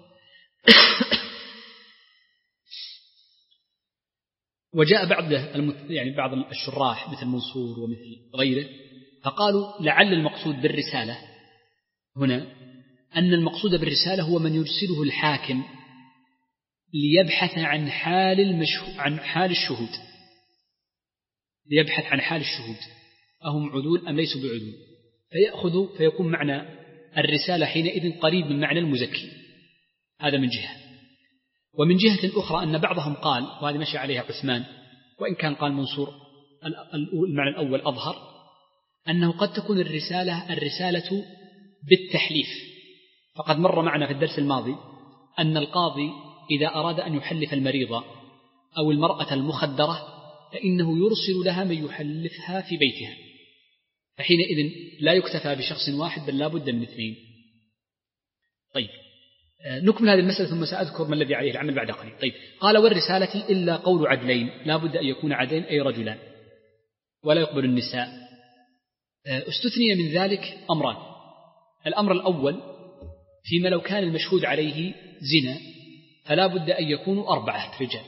وجاء بعض يعني بعض الشراح مثل منصور ومثل غيره فقالوا لعل المقصود بالرسالة هنا أن المقصود بالرسالة هو من يرسله الحاكم ليبحث عن حال المشهود عن حال الشهود، ليبحث عن حال الشهود أهم عدول أم ليسوا بعدول، فيأخذ فيكون معنى الرسالة حينئذ قريب من معنى المزكي. هذا من جهة. ومن جهة أخرى أن بعضهم قال، وهذه مشي عليها عثمان وإن كان قال منصور المعنى الأول أظهر، أنه قد تكون الرسالة الرسالة بالتحليف. فقد مر معنا في الدرس الماضي أن القاضي إذا أراد أن يحلف المريضة أو المرأة المخدرة فإنه يرسل لها من يحلفها في بيتها، فحينئذ لا يكتفى بشخص واحد بل لا بد من اثنين. طيب نكمل هذه المسألة ثم سأذكر ما الذي عليه العمل بعد قليل. طيب قال والرسالة إلا قول عدلين، لا بد أن يكون عدلين أي رجلان، ولا يقبل النساء. استثني من ذلك أمران. الأمر الأول فيما لو كان المشهود عليه زنا فلا بد أن يكونوا أربعة رجال،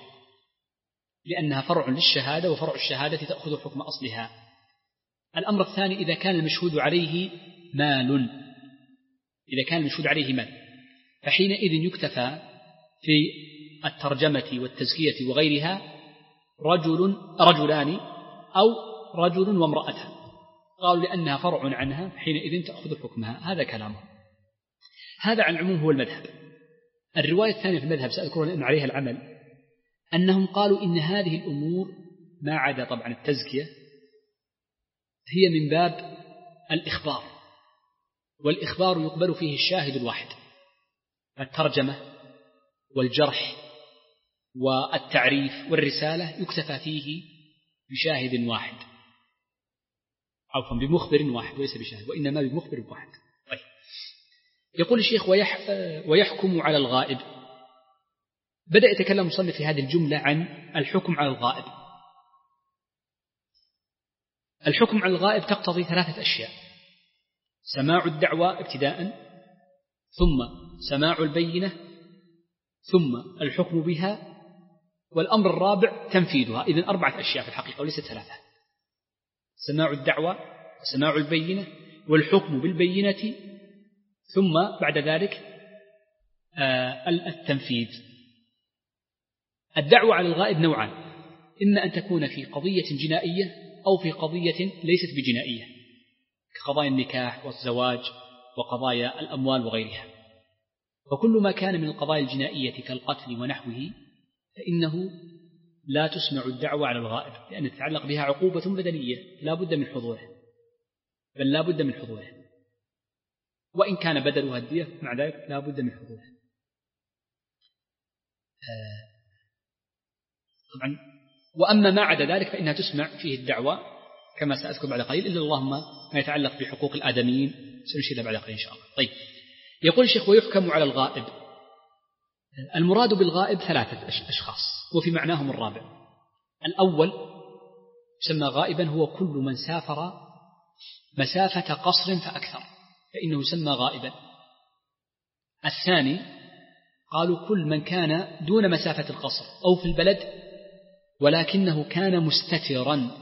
لأنها فرع للشهادة وفرع الشهادة تأخذ حكم أصلها. الأمر الثاني إذا كان المشهود عليه مال، إذا كان المشهود عليه مال فحينئذ يكتفى في الترجمة والتزكية وغيرها رجل رجلان أو رجل وامرأة، قالوا لأنها فرع عنها حينئذ تأخذ حكمها. هذا كلامه. هذا عن العموم هو المذهب. الرواية الثانية في المذهب سأذكرها لأن عليها العمل، أنهم قالوا إن هذه الأمور ما عدا طبعا التزكية هي من باب الإخبار، والإخبار يقبل فيه الشاهد الواحد. الترجمة والجرح والتعريف والرسالة يكتفى فيه بشاهد واحد، عفوا بمخبر واحد وليس بشاهد، وإنما بمخبر واحد. طيب. يقول الشيخ ويح ويحكم على الغائب. بدأ يتكلم المصنف في هذه الجملة عن الحكم على الغائب. الحكم على الغائب تقتضي ثلاثة أشياء: سماع الدعوى ابتداء، ثم سماع البينة، ثم الحكم بها، والأمر الرابع تنفيذها. إذن أربعة أشياء في الحقيقة وليست ثلاثة: سماع الدعوى وسماع البينة والحكم بالبينة، ثم بعد ذلك التنفيذ. الدعوة على الغائب نوعان: إما أن تكون في قضية جنائية أو في قضية ليست بجنائية، كقضايا النكاح والزواج وقضايا الأموال وغيرها. وكل ما كان من القضايا الجنائية كالقتل ونحوه فإنه لا تسمع الدعوة على الغائب، لأن تتعلق بها عقوبة بدنية لا بد من حضوره، بل لا بد من حضوره، وإن كان بدلها الدية مع ذلك لا بد من حضوره. طبعا. وأما ما عدا ذلك فإنها تسمع فيه الدعوة كما سأذكر بعد قليل، إلا اللهم ما يتعلق بحقوق الآدميين سنشير بعد قليل إن شاء الله. طيب. يقول الشيخ ويحكم على الغائب. المراد بالغائب ثلاثة أشخاص وفي معناهم الرابع. الأول يسمى غائبا هو كل من سافر مسافة قصر فأكثر فإنه يسمى غائبا. الثاني قالوا كل من كان دون مسافة القصر أو في البلد ولكنه كان مستترا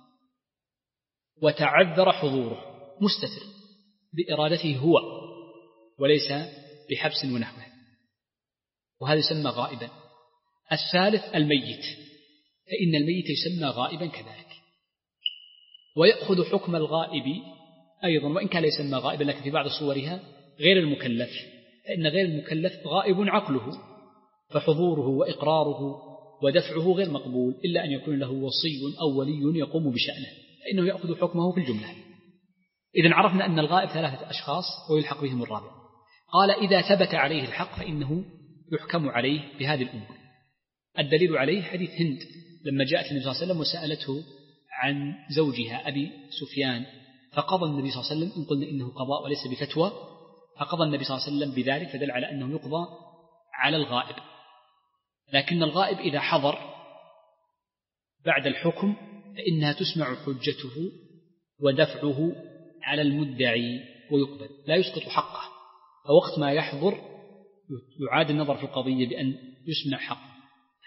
وتعذر حضوره، مستتر بإرادته هو وليس بحبس ونحوه، وهذا يسمى غائبا. الثالث الميت، فإن الميت يسمى غائبا كذلك، ويأخذ حكم الغائب أيضا وإن كان لا يسمى غائبا لكن في بعض صورها غير المكلف، فإن غير المكلف غائب عقله، فحضوره وإقراره ودفعه غير مقبول إلا أن يكون له وصي أو ولي يقوم بشأنه، فإنه يأخذ حكمه في الجملة. إذن عرفنا أن الغائب ثلاثة أشخاص ويلحق بهم الرابع. قال إذا ثبت عليه الحق فإنه يحكم عليه بهذه الأمور. الدليل عليه حديث هند لما جاءت النبي صلى الله عليه وسلم وسألته عن زوجها أبي سفيان، فقضى النبي صلى الله عليه وسلم، إن قلنا إنه قضاء وليس بفتوى، فقضى النبي صلى الله عليه وسلم بذلك، فدل على أنه يقضى على الغائب. لكن الغائب إذا حضر بعد الحكم فإنها تسمع حجته ودفعه على المدعي ويقبل، لا يسقط حقه، فوقت ما يحضر يعاد النظر في القضية بأن يسمع حقه.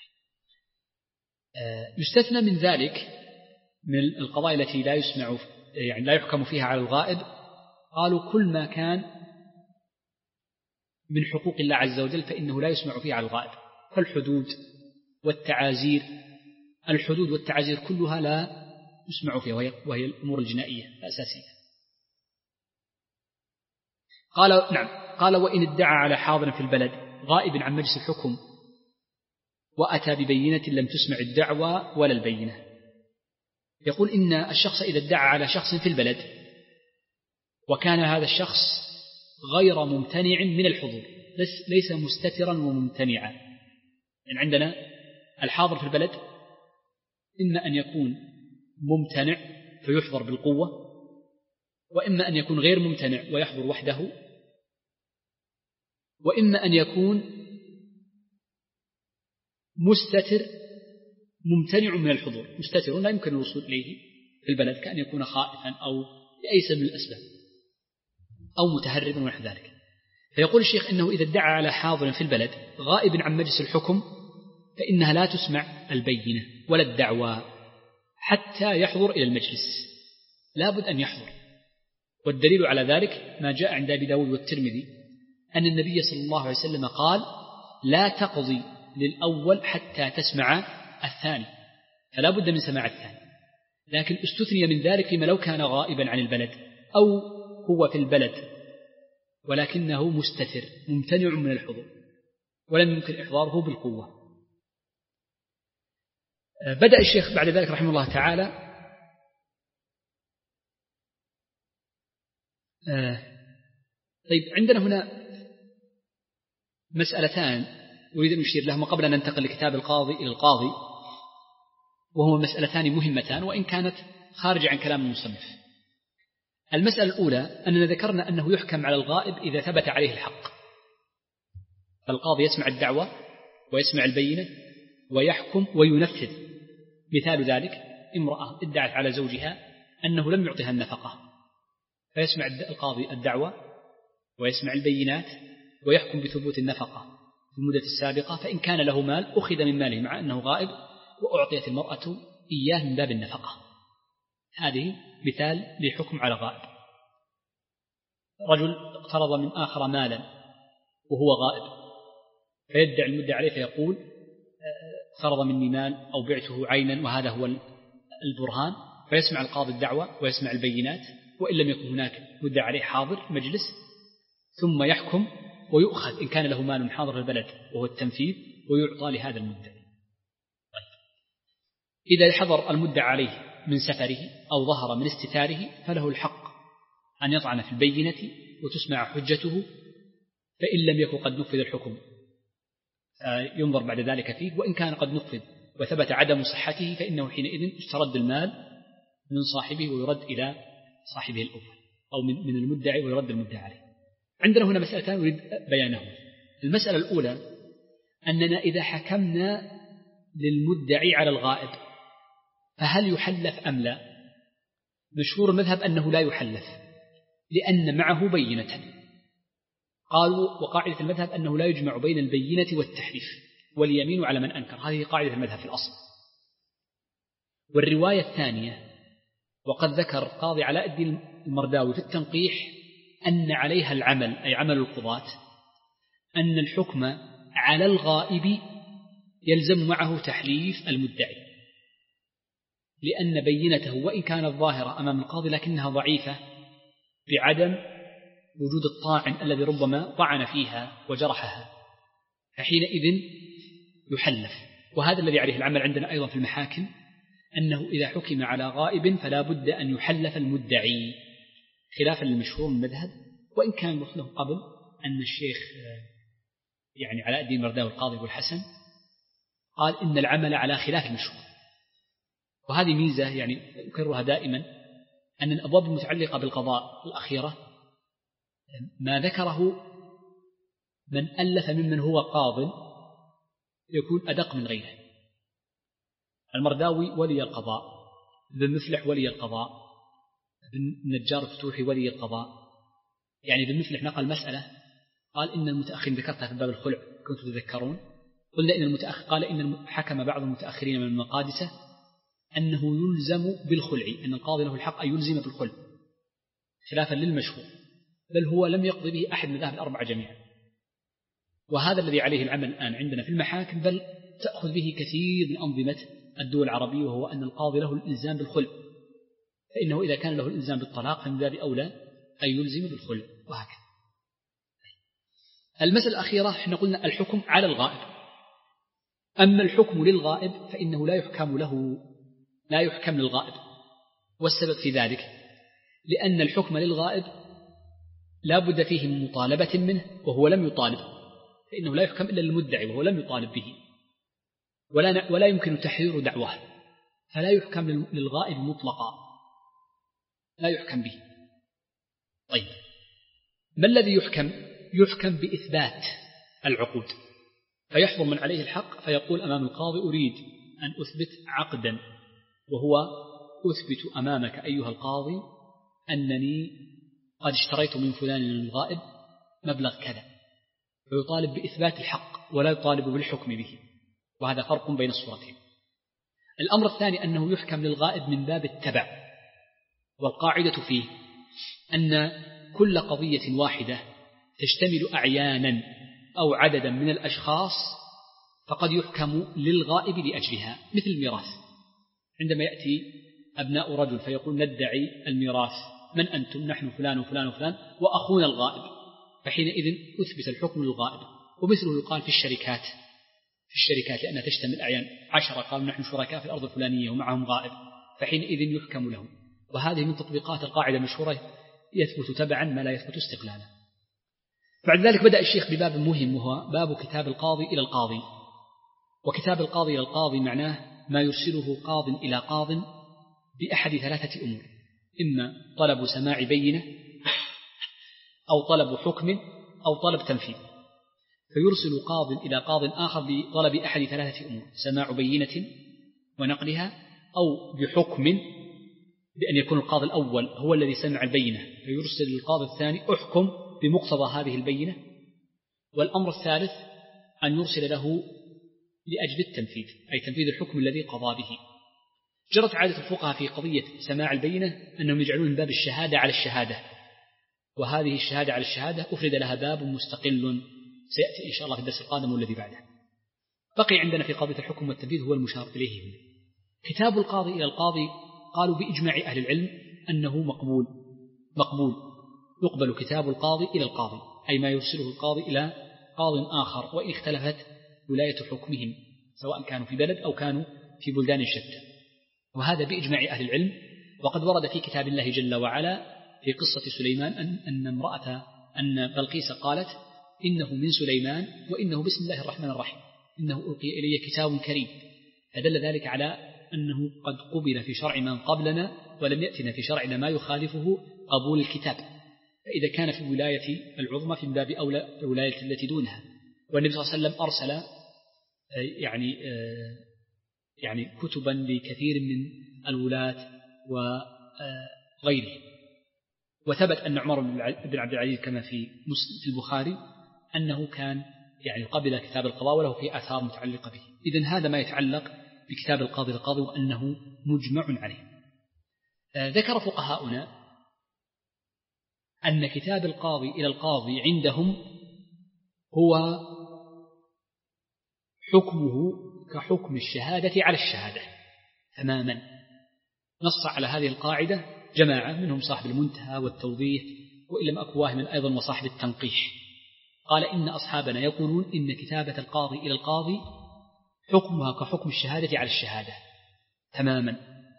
يستثنى من ذلك من القضايا التي لا يسمع يعني لا يحكم فيها على الغائب، قالوا كل ما كان من حقوق الله عز وجل فإنه لا يسمع فيها على الغائب، فالحدود والتعازير، الحدود والتعازير كلها لا يسمع فيها، وهي الأمور الجنائية الأساسية. قال نعم. قال وإن ادعى على حاضر في البلد غائب عن مجلس الحكم وأتى ببينة لم تسمع الدعوى ولا البينة. يقول إن الشخص إذا ادعى على شخص في البلد وكان هذا الشخص غير ممتنع من الحضور، ليس مستترا وممتنعا، يعني عندنا الحاضر في البلد إما أن يكون ممتنع فيحضر بالقوة، وإما أن يكون غير ممتنع ويحضر وحده، وإما أن يكون مستتر ممتنع من الحضور. مستتر لا يمكن الوصول إليه في البلد، كأن يكون خائفا أو لأي سبب من الأسباب أو متهربا ونحو ذلك. فيقول الشيخ إنه إذا ادعى على حاضر في البلد غائب عن مجلس الحكم فإنها لا تسمع البينة ولا الدعوى حتى يحضر إلى المجلس، لا بد أن يحضر. والدليل على ذلك ما جاء عند أبي داود والترمذي أن النبي صلى الله عليه وسلم قال لا تقضي للأول حتى تسمع الثاني، فلا بد من سماع الثاني. لكن استثني من ذلك لما لو كان غائبا عن البلد أو هو في البلد ولكنه مستتر ممتنع من الحضور ولم يمكن إحضاره بالقوة. بدأ الشيخ بعد ذلك رحمه الله تعالى طيب عندنا هنا مسألتان أريد أن أشير لهما قبل أن ننتقل لكتاب القاضي إلى القاضي، وهما مسألتان مهمتان وإن كانت خارجة عن كلام المصنف. المسألة الأولى أننا ذكرنا أنه يحكم على الغائب إذا ثبت عليه الحق، فالقاضي يسمع الدعوة ويسمع البينة ويحكم وينفذ. مثال ذلك امرأة ادعت على زوجها أنه لم يعطيها النفقة، فيسمع القاضي الدعوة ويسمع البينات ويحكم بثبوت النفقة في المدة السابقة، فإن كان له مال أخذ من ماله مع أنه غائب وأعطيت المرأة إياه من باب النفقة. هذه مثال لحكم على غائب. رجل اقترض من آخر مالا وهو غائب، فيدعي المدعي عليه فيقول اقترض مني مال أو بعته عينا وهذا هو البرهان، فيسمع القاضي الدعوة ويسمع البينات، وإن لم يكن هناك مدعي عليه حاضر مجلس، ثم يحكم ويؤخذ إن كان له مال حاضر في البلد وهو التنفيذ ويعطى لهذا المدعي. طيب. إذا حضر المدعي عليه من سفره أو ظهر من استثاره فله الحق أن يطعن في البينة وتسمع حجته، فإن لم يكن قد نفذ الحكم ينظر بعد ذلك فيه، وإن كان قد نفذ وثبت عدم صحته فإنه حينئذ يسترد المال من صاحبه ويرد إلى صاحبه الأول، أو من المدعي ويرد المدعي عليه. عندنا هنا مسألتان نريد بيانهما. المسألة الأولى أننا إذا حكمنا للمدعي على الغائب فهل يحلف أم لا؟ مشهور المذهب أنه لا يحلف لأن معه بينة. قالوا وقاعدة المذهب أنه لا يجمع بين البينة والتحريف واليمين على من أنكر، هذه قاعدة المذهب في الأصل. والرواية الثانية وقد ذكر قاضي علاء الدين المرداوي في التنقيح أن عليها العمل أي عمل القضاة، أن الحكم على الغائب يلزم معه تحليف المدعي، لأن بينته وإن كانت ظاهرة أمام القاضي لكنها ضعيفة بعدم وجود الطاعن الذي ربما طعن فيها وجرحها، فحينئذ يحلف. وهذا الذي عليه العمل عندنا أيضا في المحاكم، أنه إذا حكم على غائب فلا بد أن يحلف المدعي، خلافا للمشهور من المذهب. وإن كان مثله قبل أن الشيخ يعني علاء الدين المرداوي القاضي أبو الحسن قال إن العمل على خلاف المشهور. وهذه ميزة يعني أكررها دائما، أن الأبواب المتعلقة بالقضاء الأخيرة ما ذكره من ألف ممن هو قاض يكون أدق من غيره. المرداوي ولي القضاء، ابن مفلح ولي القضاء، ابن نجار الفتوحي ولي القضاء. يعني ابن مفلح نقل مسألة قال إن المتأخرين، ذكرتها في باب الخلع كنتم تذكرون، قلنا إن المتأخر قال إن حكم بعض المتأخرين من المقادسة أنه يلزم بالخلع، أن القاضي له الحق أن يلزم بالخلع خلافا للمشهور، بل هو لم يقضي به أحد من المذاهب الأربعة جميعا. وهذا الذي عليه العمل الآن عندنا في المحاكم، بل تأخذ به كثير من أنظمة الدول العربية، وهو أن القاضي له الإلزام بالخلع، فإنه إذا كان له الإلزام بالطلاق فمن باب أولى أن يلزم بالخلع، وهكذا. المسألة الأخيرة احنا قلنا الحكم على الغائب. أما الحكم للغائب فإنه لا يحكم له لا يحكم للغائب، والسبب في ذلك لأن الحكم للغائب لا بد فيه من مطالبة منه وهو لم يطالب، فإنه لا يحكم إلا للمدعي وهو لم يطالب به، ولا ولا يمكن تحرير دعواه، فلا يحكم للغائب مطلقا، لا يحكم به. طيب، ما الذي يحكم؟ يحكم بإثبات العقود، فيحضر من عليه الحق فيقول أمام القاضي أريد أن أثبت عقدا، وهو أثبت أمامك أيها القاضي أنني قد اشتريت من فلان الغائب مبلغ كذا، فيطالب بإثبات الحق ولا يطالب بالحكم به، وهذا فرق بين الصورتين. الأمر الثاني أنه يحكم للغائب من باب التبع، والقاعدة فيه أن كل قضية واحدة تشتمل أعيانا أو عددا من الأشخاص فقد يحكم للغائب لأجلها، مثل الميراث. عندما يأتي أبناء رجل فيقول ندعي الميراث، من أنتم؟ نحن فلان وفلان وفلان وأخونا الغائب، فحينئذ أثبت الحكم للغائب. ومثله يقال في الشركات في الشركات لأنها تشتمل أعيان، عشرة قالوا نحن شركاء في الأرض الفلانية ومعهم غائب، فحينئذ يحكم لهم. وهذه من تطبيقات القاعدة المشهورة يثبت تبعا ما لا يثبت استقلالا. بعد ذلك بدأ الشيخ بباب مهم وهو باب كتاب القاضي إلى القاضي. وكتاب القاضي إلى القاضي معناه ما يرسله قاض إلى قاض بأحد ثلاثة أمور: إما طلب سماع بينة أو طلب حكم أو طلب تنفيذ. فيرسل قاض إلى قاض آخر بطلب أحد ثلاثة أمور: سماع بينة ونقلها، أو بحكم بأن يكون القاضي الأول هو الذي سمع البينة فيرسل للقاضي الثاني أحكم بمقتضى هذه البينة. والأمر الثالث أن يرسل له لأجل التنفيذ، أي تنفيذ الحكم الذي قضى به. جرت عادة الفقهاء في قضية سماع البينة أنهم يجعلون باب الشهادة على الشهادة، وهذه الشهادة على الشهادة أفرد لها باب مستقل سيأتي إن شاء الله في الدرس القادم والذي بعده. بقي عندنا في قضية الحكم والتنفيذ هو المشار إليه هنا. كتاب القاضي إلى القاضي قالوا بإجماع أهل العلم أنه مقبول مقبول يقبل كتاب القاضي إلى القاضي، أي ما يرسله القاضي إلى قاض آخر وإن اختلفت ولاية حكمهم، سواء كانوا في بلد أو كانوا في بلدان شتى. وهذا بإجماع أهل العلم. وقد ورد في كتاب الله جل وعلا في قصة سليمان أن, أن امرأة أن بلقيس قالت: إنه من سليمان وإنه بسم الله الرحمن الرحيم، إنه ألقي إلي كتاب كريم. فدل ذلك على أنه قد قبل في شرع من قبلنا ولم يأتنا في شرعنا ما يخالفه قبول الكتاب. فإذا كان في الولاية العظمى في باب أولى الولاية التي دونها. والنبي صلى الله عليه وسلم أرسل يعني يعني كتبا لكثير من الولاة وغيره. وثبت أن عمر بن عبد العزيز كما في في البخاري أنه كان يعني قبل كتاب القضاء وله في آثار متعلقة به. إذن هذا ما يتعلق بكتاب القاضي القاضي وأنه مجمع عليه. ذكر فقهاؤنا أن كتاب القاضي إلى القاضي عندهم هو حكمه كحكم الشهادة على الشهادة تماما. نص على هذه القاعدة جماعة منهم صاحب المنتهى والتوضيح، وإن لم أكن واهما أيضا وصاحب التنقيح. قال: إن أصحابنا يقولون إن كتابة القاضي إلى القاضي حكمها كحكم الشهادة على الشهادة تماما.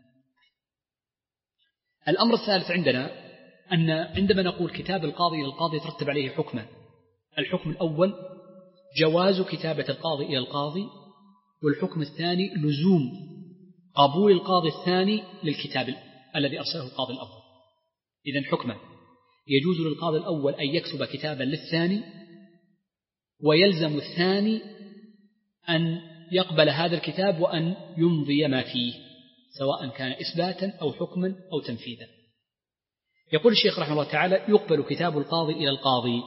الأمر الثالث عندنا أن عندما نقول كتاب القاضي إلى القاضي يترتب عليه حكما. الحكم الأول جواز كتابة القاضي إلى القاضي، والحكم الثاني لزوم قبول القاضي الثاني للكتاب الذي أرسله القاضي الأول. إذن حكما: يجوز للقاضي الأول أن يكتب كتابا للثاني، ويلزم الثاني أن يقبل هذا الكتاب وأن يمضي ما فيه، سواء كان إثباتا أو حكما أو تنفيذا. يقول الشيخ رحمه الله تعالى: يقبل كتاب القاضي إلى القاضي،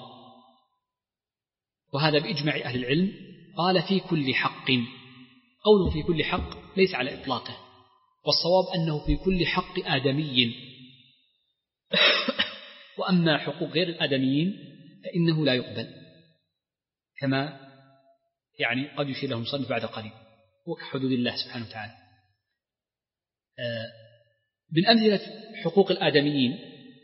وهذا بإجماع أهل العلم. قال: في كل حق. قوله في كل حق ليس على إطلاقه، والصواب أنه في كل حق آدمي. وأما حقوق غير الآدميين فإنه لا يقبل، كما يعني قد يشير لهم صنف بعد قليل، وكحدود الله سبحانه وتعالى. من أمثلة حقوق الآدميين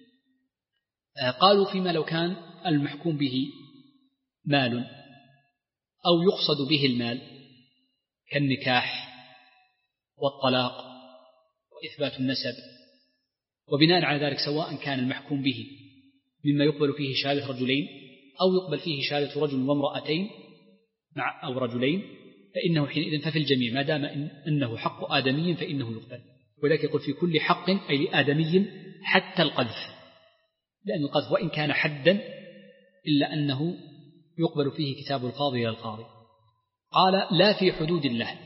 قالوا فيما لو كان المحكوم به مال أو يقصد به المال، كالنكاح والطلاق وإثبات النسب. وبناء على ذلك سواء كان المحكوم به مما يقبل فيه شهادة رجلين أو يقبل فيه شهادة رجل وامرأتين مع أو رجلين، فإنه حينئذ ففي الجميع ما دام إن أنه حق آدمي فإنه يقبل. ولذلك يقول في كل حق أي لآدمي حتى القذف، لأن القذف وإن كان حدا إلا أنه يقبل فيه كتاب القاضي إلى القاضي. قال: لا في حدود الله.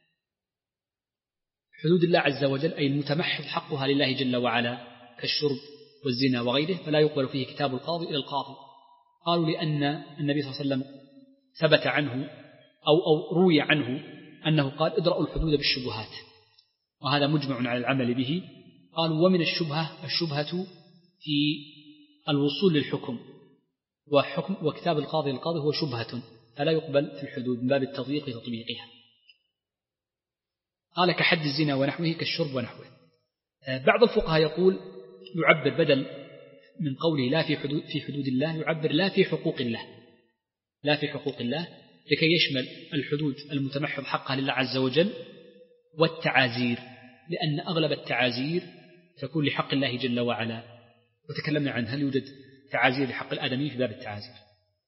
حدود الله عز وجل أي المتمحض حقها لله جل وعلا كالشرب والزنا وغيره، فلا يقبل فيه كتاب القاضي إلى القاضي. قالوا لأن النبي صلى الله عليه وسلم ثبت عنه أو, أو روي عنه أنه قال: ادرأوا الحدود بالشبهات، وهذا مجمع على العمل به. قالوا: ومن الشبهة الشبهة في الوصول للحكم، وحكم وكتاب القاضي للقاضي هو شبهة، فلا يقبل في الحدود من باب التضييق وتطبيقها. قال: كحد الزنا ونحوه كالشرب ونحوه. بعض الفقهاء يقول يعبر بدل من قوله لا في حدود في حدود الله يعبر لا في حقوق الله، لا في حقوق الله، لكي يشمل الحدود المتمحض حقها لله عز وجل والتعازير، لأن أغلب التعازير تكون لحق الله جل وعلا. وتكلمنا عن هل يوجد تعازير لحق الآدمي في باب التعازير.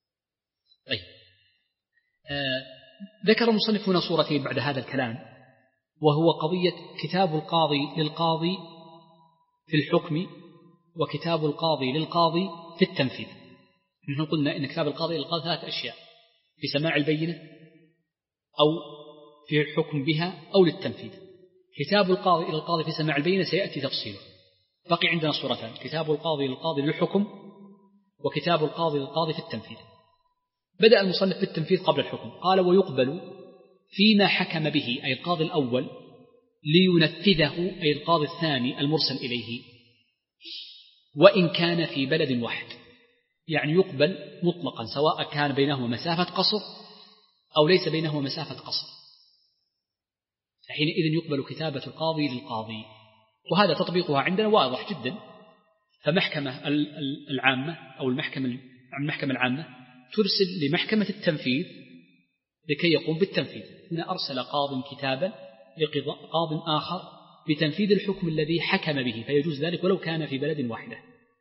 طيب. آه ذكر المصنف هنا صورتين بعد هذا الكلام، وهو قضية كتاب القاضي للقاضي في الحكم وكتاب القاضي للقاضي في التنفيذ. نحن قلنا إن كتاب القاضي للقاضي ثلاث أشياء: في سماع البينة أو في الحكم بها أو للتنفيذ. كتاب القاضي للقاضي في سماع البينة سيأتي تفصيله. بقي عندنا صورتان: كتاب القاضي للقاضي للحكم وكتاب القاضي للقاضي في التنفيذ. بدأ المصنف بالتنفيذ قبل الحكم، قال: ويقبل فيما حكم به أي القاضي الأول لينفذه أي القاضي الثاني المرسل إليه، وإن كان في بلد واحد. يعني يقبل مطلقا سواء كان بينهما مسافة قصر أو ليس بينهما مسافة قصر، حينئذ يقبل كتابة القاضي للقاضي. وهذا تطبيقها عندنا واضح جدا. فمحكمة العامة أو المحكمة المحكمة العامة ترسل لمحكمة التنفيذ لكي يقوم بالتنفيذ. هنا أرسل قاض كتابا لقاض آخر بتنفيذ الحكم الذي حكم به، فيجوز ذلك ولو كان في بلد واحدة.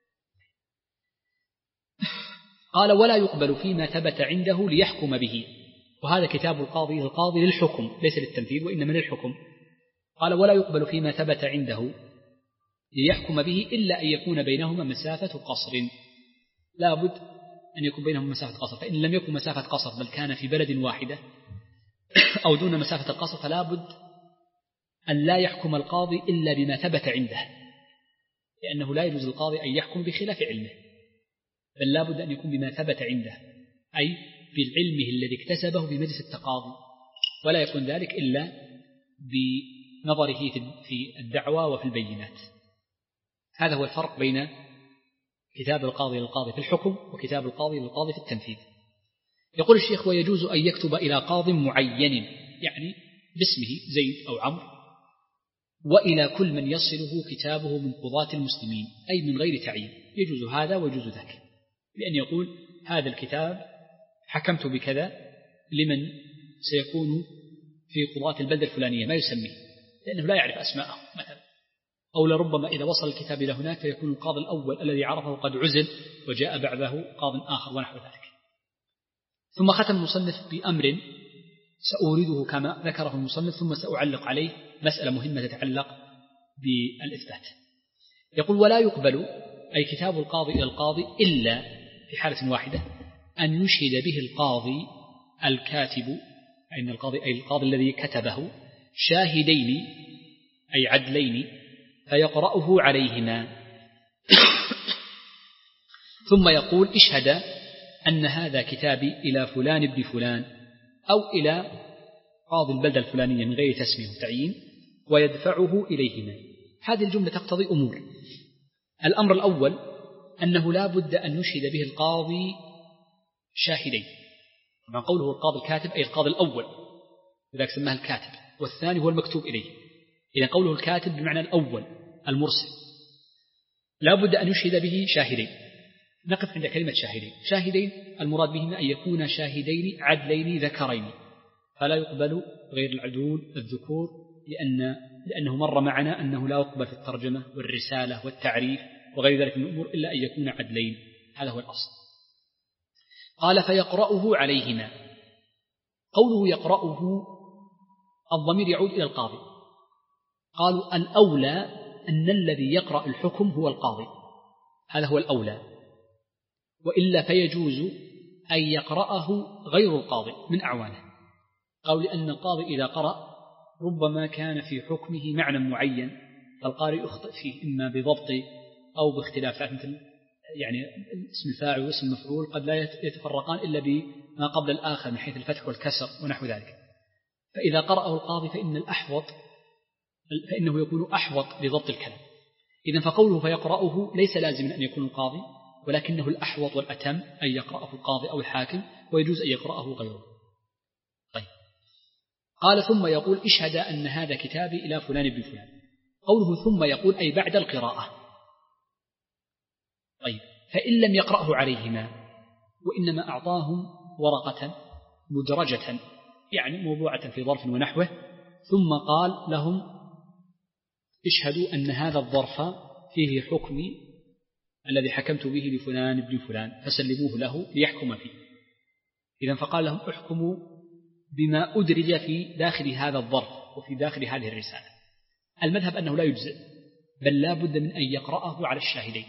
قال: ولا يقبل فيما ثبت عنده ليحكم به. وهذا كتاب القاضي للقاضي للحكم ليس للتنفيذ وإنما للحكم. قال: ولا يقبل فيما ثبت عنده ليحكم به إلا أن يكون بينهما مسافة قصر. لا بد أن يكون بينهما مسافة قصر، فإن لم يكن مسافة قصر بل كان في بلد واحدة أو دون مسافة القصر فلا بد أن لا يحكم القاضي إلا بما ثبت عنده، لأنه لا يجوز القاضي أن يحكم بخلاف علمه، بل لا بد أن يكون بما ثبت عنده، أي بالعلمه الذي اكتسبه بمجلس التقاضي، ولا يكون ذلك إلا بنظره في الدعوى وفي البينات. هذا هو الفرق بين كتاب القاضي للقاضي في الحكم وكتاب القاضي للقاضي في التنفيذ. يقول الشيخ: ويجوز أن يكتب إلى قاض معين، يعني باسمه زيد أو عمرو، وإلى كل من يصله كتابه من قضاة المسلمين، أي من غير تعيين. يجوز هذا ويجوز ذاك، بأن يقول: هذا الكتاب حكمت بكذا لمن سيكون في قضاة البلدة الفلانية، ما يسميه لأنه لا يعرف أسماءه مثلا، أو لربما إذا وصل الكتاب إلى هناك فيكون القاضي الأول الذي عرفه قد عزل وجاء بعده قاض آخر ونحو ذلك. ثم ختم المصنف بأمر سأورده كما ذكره المصنف، ثم سأعلق عليه مسألة مهمة تتعلق بالإثبات. يقول: ولا يقبل أي كتاب القاضي إلى القاضي إلا في حالة واحدة: أن يشهد به القاضي الكاتب، أي القاضي أي القاضي الذي كتبه، شاهدين أي عدلين، فيقرأه عليهما ثم يقول: اشهد أن هذا كتابي إلى فلان ابن فلان، أو إلى قاضي البلدة الفلانية من غير تسمية وتعيين، ويدفعه إليهما. هذه الجملة تقتضي أمور. الأمر الأول أنه لا بد أن يشهد به القاضي شاهدين. طبعا قوله القاضي الكاتب أي القاضي الأول، لذلك سماه الكاتب، والثاني هو المكتوب إليه. إذا قوله الكاتب بمعنى الأول المرسل، لا بد أن يشهد به شاهدين. نقف عند كلمة شاهدين. شاهدين المراد بهما أن يكون شاهدين عدلين ذكرين، فلا يقبل غير العدول الذكور، لأن لأنه مر معنا أنه لا يقبل في الترجمة والرسالة والتعريف وغير ذلك من الأمور إلا أن يكون عدلين. هذا هو الأصل. قال: فيقرأه عليهما. قوله يقرأه الضمير يعود إلى القاضي. قالوا: الأولى أن الذي يقرأ الحكم هو القاضي، هذا هو الأولى، وإلا فيجوز أن يقرأه غير القاضي من أعوانه. قالوا: لأن القاضي إذا قرأ ربما كان في حكمه معنى معين، فالقارئ يخطئ فيه إما بضبط أو باختلافات، مثل يعني اسم الفاعل واسم المفعول قد لا يتفرقان إلا بما قبل الآخر من حيث الفتح والكسر ونحو ذلك. فإذا قرأه القاضي فإن الأحوط فإنه يكون أحوط لضبط الكلام. إذن فقوله فيقرأه ليس لازم أن يكون القاضي، ولكنه الأحوط والأتم أن يقرأه القاضي أو الحاكم، ويجوز أن يقرأه غيره. طيب. قال: ثم يقول: اشهد أن هذا كتابي إلى فلان بن فلان. قوله ثم يقول أي بعد القراءة. طيب. فإن لم يقرأه عليهما وإنما أعطاهم ورقة مدرجة يعني موضوعة في ظرف ونحوه، ثم قال لهم: اشهدوا أن هذا الظرف فيه حكمي الذي حكمت به لفلان ابن فلان، فسلموه له ليحكم فيه. إذن فقال لهم احكموا بما أدرج في داخل هذا الظرف وفي داخل هذه الرسالة. المذهب أنه لا يجزئ، بل لا بد من أن يقرأه على الشاهدين.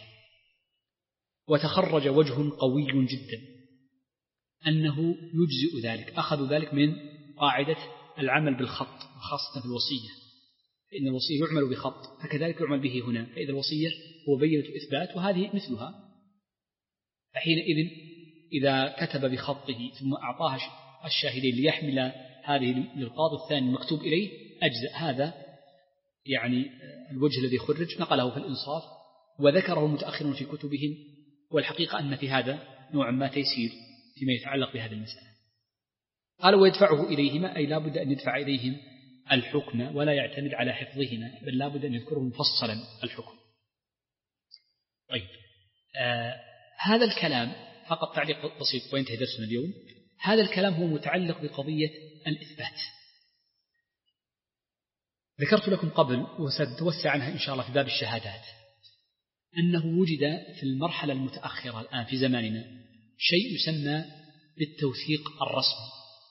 وتخرج وجه قوي جدا أنه يجزئ ذلك، أخذوا ذلك من قاعدة العمل بالخط، خاصة في الوصية، فإن الوصية يعمل بخط، فكذلك يعمل به هنا. فإذا الوصية هو بينة إثبات وهذه مثلها، فحينئذ إذا كتب بخطه ثم أعطاها الشاهدين ليحمل هذه للقاضي الثاني المكتوب إليه أجزاء. هذا يعني الوجه الذي خرج نقله في الإنصاف وذكره المتأخرون في كتبهم، والحقيقة أن في هذا نوع ما تيسير فيما يتعلق بهذه المسألة. قال ويدفعه إليهما، أي لا بد أن يدفع إليهم الحكم ولا يعتمد على حفظهما، بل لا بد أن يذكره مفصلا الحكم. طيب آه هذا الكلام فقط تعليق بسيط وينتهي درسنا اليوم. هذا الكلام هو متعلق بقضية الإثبات. ذكرت لكم قبل وسأتوسع عنها إن شاء الله في باب الشهادات أنه وجد في المرحلة المتأخرة الآن في زماننا شيء يسمى بالتوثيق الرسمي.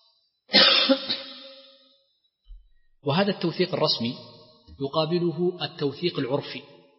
وهذا التوثيق الرسمي يقابله التوثيق العرفي،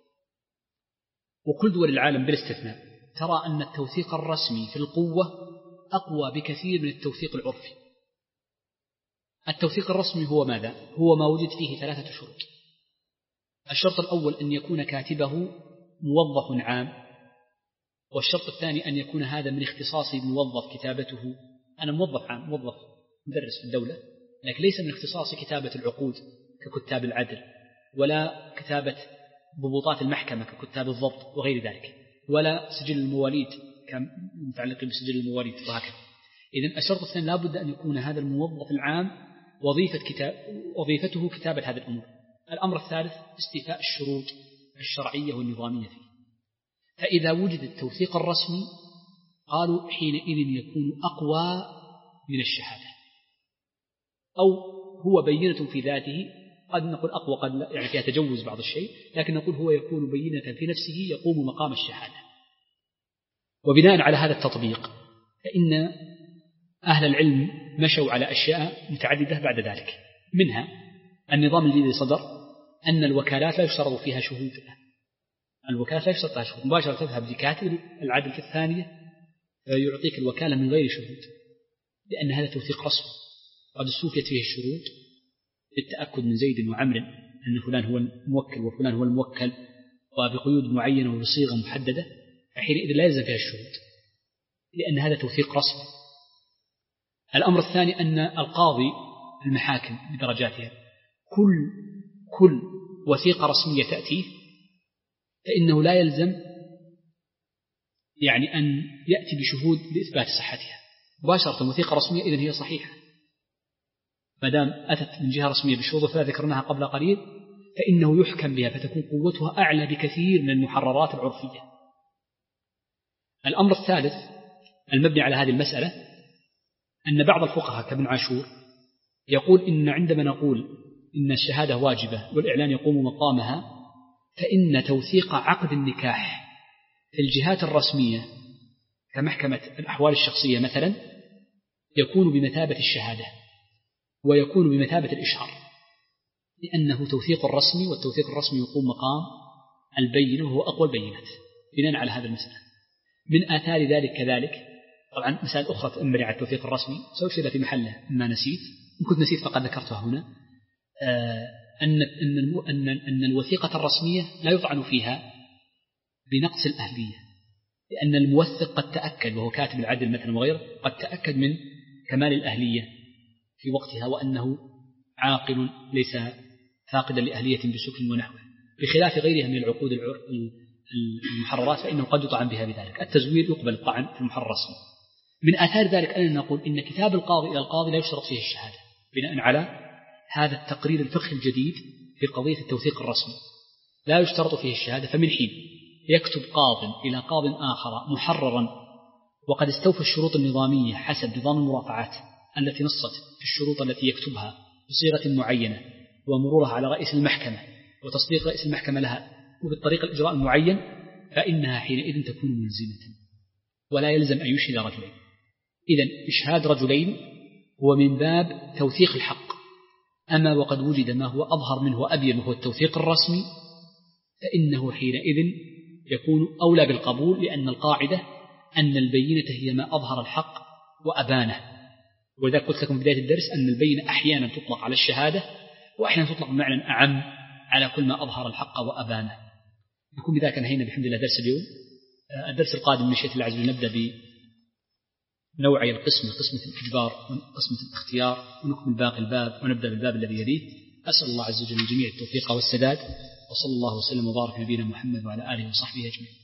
وكل دول العالم بالاستثناء ترى أن التوثيق الرسمي في القوة أقوى بكثير من التوثيق العرفي. التوثيق الرسمي هو ماذا؟ هو ما وجد فيه ثلاثة شروط. الشرط الأول أن يكون كاتبه موظف عام، والشرط الثاني أن يكون هذا من اختصاص الموظف كتابته. أنا موظف عام، موظف مدرس في الدولة، لكن ليس من اختصاص كتابة العقود ككتاب العدل، ولا كتابة ضبوطات المحكمة ككتاب الضبط وغير ذلك، ولا سجل المواليد كمتعلق بسجل المواليد وهكذا. إذن الشرط الثاني لا بد أن يكون هذا الموظف العام وظيفة كتاب وظيفته كتابة هذه الأمور. الأمر الثالث استيفاء الشروط الشرعية والنظامية فيه. فإذا وجد التوثيق الرسمي قالوا حينئذ يكون أقوى من الشهادة، أو هو بينة في ذاته. قد نقول أقوى، قد لا، يعني فيها تجوز بعض الشيء، لكن نقول هو يكون بينة في نفسه يقوم مقام الشهادة. وبناء على هذا التطبيق فإن أهل العلم مشوا على أشياء متعددة بعد ذلك. منها النظام الذي صدر أن الوكالات لا يشترط فيها شهود. الوكالات لا يشترط فيها شهود، مباشرة تذهب لكاتب العدل في الثانية يعطيك الوكالة من غير شهود، لأن هذا توثيق رسمي قد استوفيت فيه الشروط بالتأكد من زيد وعمر أن فلان هو الموكل وفلان هو الموكل، وبقيود معينة وبصيغة محددة، فحينئذ لا يلزم فيها الشهود لأن هذا توثيق رسمي. الأمر الثاني أن القاضي المحاكم بدرجاتها كل كل وثيقة رسمية تأتيه فإنه لا يلزم يعني أن يأتي بشهود لإثبات صحتها مباشرة. وثيقة رسمية إذن هي صحيحة ما دام أتت من جهة رسمية بشروط فلا ذكرناها قبل قليل، فإنه يحكم بها فتكون قوتها أعلى بكثير من المحررات العرفية. الأمر الثالث المبني على هذه المسألة أن بعض الفقهاء كابن عاشور يقول إن عندما نقول إن الشهادة واجبة والإعلان يقوم مقامها، فإن توثيق عقد النكاح في الجهات الرسمية كمحكمة الأحوال الشخصية مثلا يكون بمثابة الشهادة ويكون بمثابة الإشهار، لأنه توثيق الرسمي، والتوثيق الرسمي يقوم مقام البينة وهو أقوى البينات. بناء على هذا المسألة من آثار ذلك كذلك طبعا مسائل أخرى تأمري على التوثيق الرسمي سأشير في محله ما نسيت، إن كنت نسيت فقد ذكرتها هنا. آه أن أن أن أن الوثيقة الرسمية لا يطعن فيها بنقص الأهلية، لأن الموثق قد تأكد وهو كاتب العدل مثلا وغيره قد تأكد من كمال الأهلية في وقتها وأنه عاقل ليس فاقدا لأهلية بسكن ونحوه، بخلاف غيرها من العقود المحررات فإنه قد يطعن بها بذلك. التزوير يقبل الطعن في المحرر الرسمي. من آثار ذلك أن نقول إن كتاب القاضي إلى القاضي لا يشترط فيه الشهادة بناء على هذا التقرير الفقهي الجديد في قضية التوثيق الرسمي، لا يشترط فيه الشهادة. فمن حين يكتب قاض إلى قاض آخر محررا وقد استوفى الشروط النظامية حسب نظام المرافعات التي نصت في الشروط التي يكتبها بصيغة معينة ومرورها على رئيس المحكمة وتصديق رئيس المحكمة لها وبالطريقة الإجراء المعين، فإنها حينئذ تكون ملزمة ولا يلزم أن يشهد رجلين. إذن إشهاد رجلين هو من باب توثيق الحق، أما وقد وجد ما هو أظهر منه وأبين وهو التوثيق الرسمي فإنه حينئذ يكون أولى بالقبول، لأن القاعدة أن البينة هي ما أظهر الحق وأبانه. ولذلك قلت لكم في بداية الدرس أن البينة أحيانا تطلق على الشهادة وأحيانا تطلق بمعنى أعم على كل ما أظهر الحق وأبانه. نكون بذلك انهينا بحمد الله درس اليوم. الدرس القادم من شيء الله عز وجل نبدأ بنوعي القسم، قسمة الإجبار وقسمة الاختيار، ونكمل باقي الباب ونبدأ بالباب الذي يليه. أسأل الله عز وجل للجميع التوفيق والسداد، وصلى الله وسلم وبارك على نبينا محمد وعلى آله وصحبه أجمعين.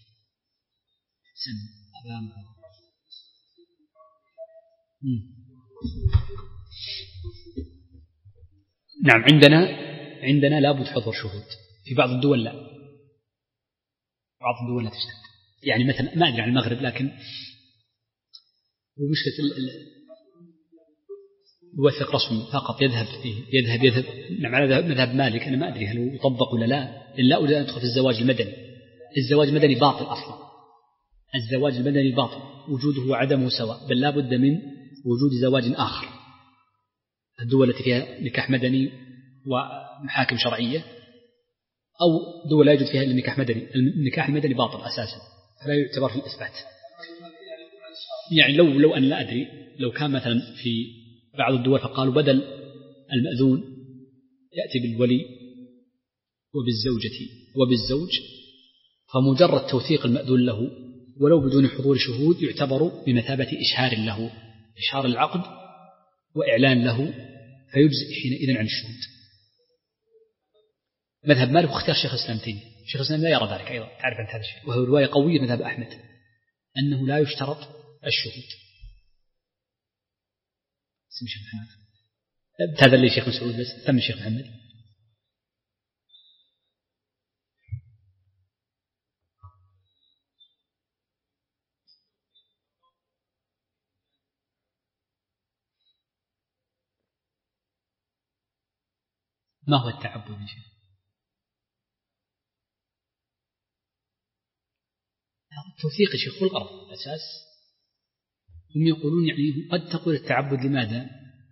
نعم، عندنا عندنا لابد حضور شهود. في بعض الدول لا، بعض الدول لا تشترط. يعني مثلا ما أدري عن المغرب، لكن ومشكلة يوثق رسمي فقط يذهب فيه يذهب يذهب نعم على مذهب مالك. أنا ما أدري هل يطبق ولا لا، إلا أريد أن أدخل في الزواج المدني. الزواج المدني باطل أصلا، الزواج المدني باطل، وجوده وعدمه سواء، بل لا بد من وجود زواج آخر. الدول التي فيها نكاح مدني ومحاكم شرعية، أو دول لا يوجد فيها إلا نكاح مدني، النكاح المدني باطل أساسا، فلا يعتبر في الإثبات. يعني لو لو أن لا أدري، لو كان مثلا في بعض الدول فقالوا بدل المأذون يأتي بالولي وبالزوجة وبالزوج، فمجرد توثيق المأذون له ولو بدون حضور شهود يعتبر بمثابة إشهار له، إشهار العقد وإعلان له، فيجزئ حينئذ عن الشهود. مذهب مالك واختيار شيخ الإسلام تيمية، شيخ الإسلام لا يرى ذلك أيضا، تعرف أنت هذا الشيء، وهو رواية قوية مذهب أحمد أنه لا يشترط الشهود. اسم الشيخ محمد هذا اللي شيخ مسعود بس ثم الشيخ محمد. ما هو التعبد يا شيخ؟ التوثيق يا شيخ هو الغرض الأساس. هم يقولون يعني قد تقول التعبد لماذا؟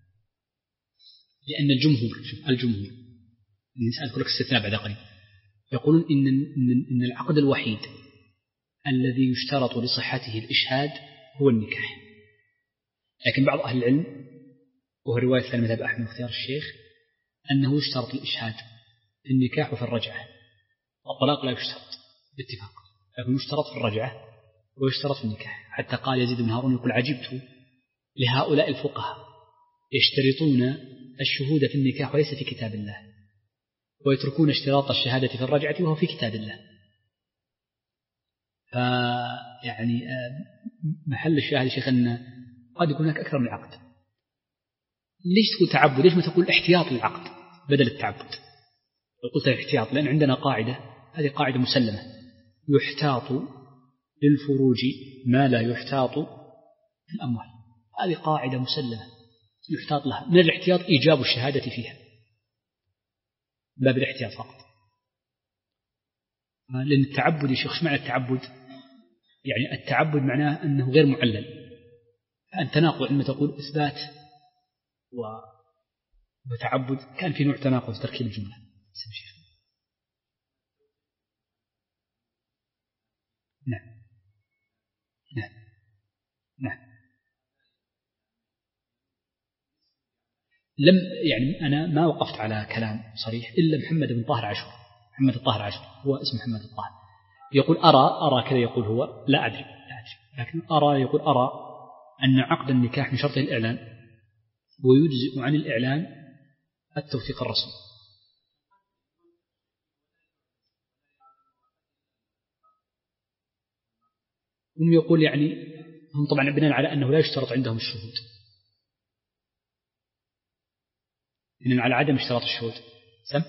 لأن الجمهور شوف الجمهور سأذكر لك استثناء بعد قليل، يقولون إن إن العقد الوحيد الذي يشترط لصحته الإشهاد هو النكاح. لكن بعض أهل العلم، وهو رواية ثانية مذهب أحمد واختيار الشيخ، أنه يشترط الإشهاد في النكاح وفي الرجعة. الطلاق لا يشترط باتفاق، لكن يشترط في الرجعة ويشترط في النكاح. حتى قال يزيد بن هارون يقول عجبت لهؤلاء الفقهاء يشترطون الشهود في النكاح وليس في كتاب الله، ويتركون اشتراط الشهادة في الرجعة وهو في كتاب الله. فيعني محل الشاهد يا شيخ أن قد يكون هناك أكثر من عقد. ليش تقول تعبد؟ ليش ما تقول احتياط للعقد بدل التعبد؟ قلت الاحتياط لأن عندنا قاعدة، هذه قاعدة مسلمة، يحتاط للفروج ما لا يحتاط في الأموال. هذه قاعدة مسلمة يحتاط لها. من الاحتياط إيجاب الشهادة فيها، باب الاحتياط فقط. لأن التعبد يا شيخ، معنى التعبد؟ يعني التعبد معناه أنه غير معلل. أن تناقض عندما تقول إثبات وتعبد، كان في نوع تناقض في تركيب الجملة. نعم نعم نعم. لم يعني أنا ما وقفت على كلام صريح إلا محمد بن طاهر عاشور، محمد الطاهر عاشور هو اسم محمد الطاهر، يقول أرى أرى كذا، يقول هو لا أدري لا أدري لكن أرى، يقول أرى أن عقد النكاح من شرطه الإعلان، ويجزئ عن الإعلان التوثيق الرسمي. هم يقول يعني هم طبعا بناء على أنه لا يشترط عندهم الشهود، إن على عدم اشتراط الشهود سم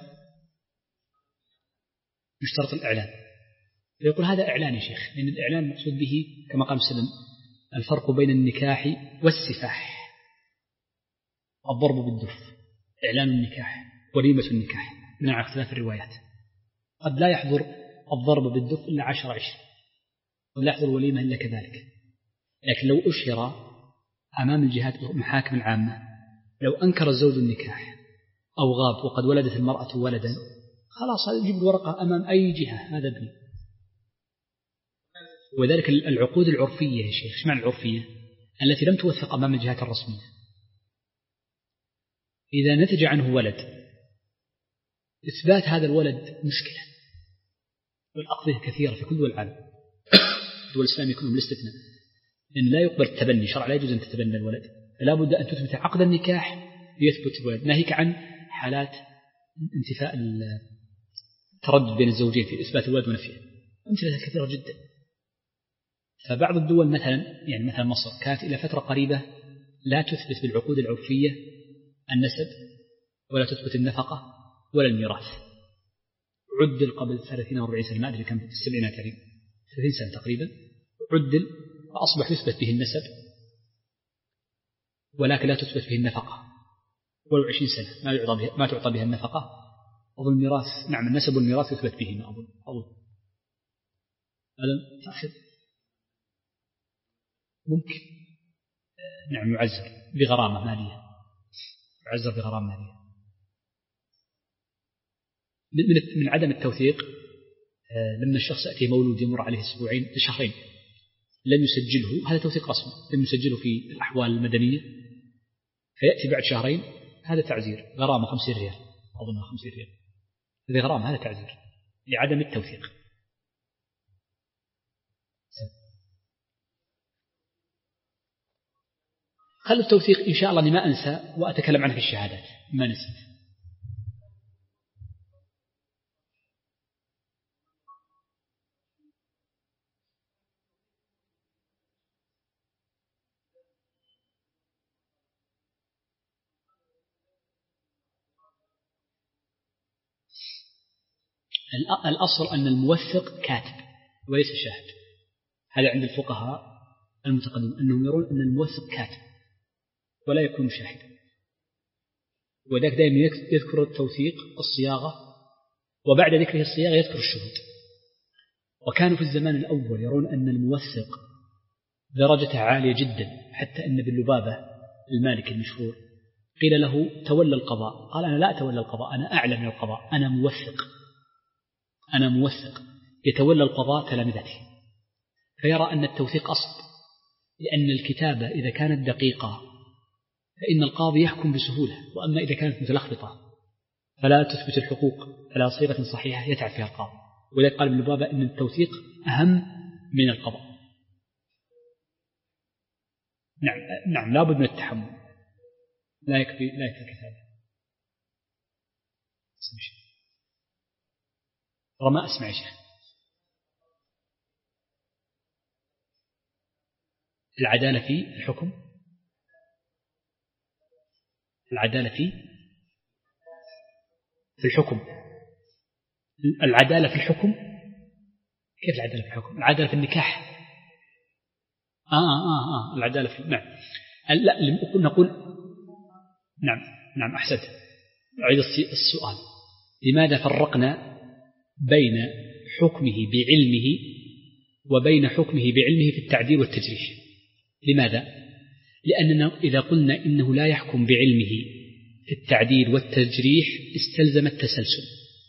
يشترط الإعلان. يقول هذا إعلان يا شيخ، لأن الإعلان مقصود به كما قال مسلم الفرق بين النكاح والسفاح. الضرب بالدف إعلان النكاح، وليمة النكاح، من على اختلاف الروايات. قد لا يحضر الضرب بالدف إلا عشر عشر، قد لا يحضر الوليمة إلا كذلك. لكن لو أشهر أمام الجهات المحاكم العامة لو أنكر الزوج النكاح أو غاب وقد ولدت المرأة ولدا خلاص يجيب الورقة أمام أي جهة هذا ابني. وذلك العقود العرفية يا شيخ، ايش معنى العرفية؟ التي لم توثق أمام الجهات الرسمية. إذا نتج عنه ولد إثبات هذا الولد مشكلة، والأقضية كثيرة في كل دول العالم. الدول الإسلامية كلهم الاستثناء، لأن لا يقبل التبني، شرع لا يجوز أن تتبنى الولد، فلا بد أن تثبت عقد النكاح ليثبت الولد، ناهيك عن حالات انتفاء التردد بين الزوجين في إثبات الولد ونفيه، أمثلة كثيرة جدا. فبعض الدول مثلا يعني مثلا مصر كانت إلى فترة قريبة لا تثبت بالعقود العرفية النسب ولا تثبت النفقة ولا الميراث. عدل قبل ثلاثين أو أربعين سنة، ما أدري كم، في السبعينات تقريبا، ثلاثين سنة تقريبا، عدل فأصبح يثبت به النسب ولكن لا تثبت به النفقة، ولو عشرين سنة ما يعطى بها ما تعطى بها النفقة. أظن الميراث، نعم النسب والميراث يثبت بهما أظن أظن هذا تأخذ ممكن نعم يعزر بغرامة مالية، يعزر بغرامة مالية. من من عدم التوثيق لما الشخص يأتي مولود يمر عليه أسبوعين شهرين لم يسجله، هذا توثيق رسمي، لم يسجله في الأحوال المدنية، فيأتي بعد شهرين، هذا تعزير غرامة خمسين ريال أظن خمسين ريال، هذه غرامة، هذا تعزير لعدم التوثيق. خلوا التوثيق إن شاء الله لما أنسى وأتكلم عنه في الشهادات ما نسيت. الأصل أن الموثق كاتب وليس شاهد، هذا عند الفقهاء المتقدمين أنهم يرون أن الموثق كاتب ولا يكون شاهدا، وذلك دائما يذكر التوثيق الصياغة، وبعد ذكره الصياغة يذكر الشهود. وكانوا في الزمان الأول يرون أن الموثق درجته عالية جدا، حتى أن باللبابة المالكي المشهور قيل له تولى القضاء، قال أنا لا أتولى القضاء، أنا أعلم من القضاء، أنا موثق، أنا موثق يتولى القضاء تلامذته. فيرى أن التوثيق أصل، لأن الكتابة إذا كانت دقيقة فإن القاضي يحكم بسهولة، وأما إذا كانت متلخبطة فلا تثبت الحقوق على صيغة صحيحة يتعب فيها القاضي. ولذلك قال ابن لبابة أن التوثيق أهم من القضاء. نعم نعم لابد من التحمل، لا يكفي لا يكفي الكتابة. ترى ما أسمع يا شيخ. العدالة في الحكم، العدالة في في الحكم، العدالة في الحكم. كيف العدالة في الحكم؟ العدالة في النكاح. آه آه آه العدالة في نعم. لا نقول نعم نعم أحسنت. أعيد السؤال. لماذا فرقنا بين حكمه بعلمه وبين حكمه بعلمه في التعديل والتجريح؟ لماذا؟ لأننا إذا قلنا إنه لا يحكم بعلمه في التعديل والتجريح استلزم التسلسل،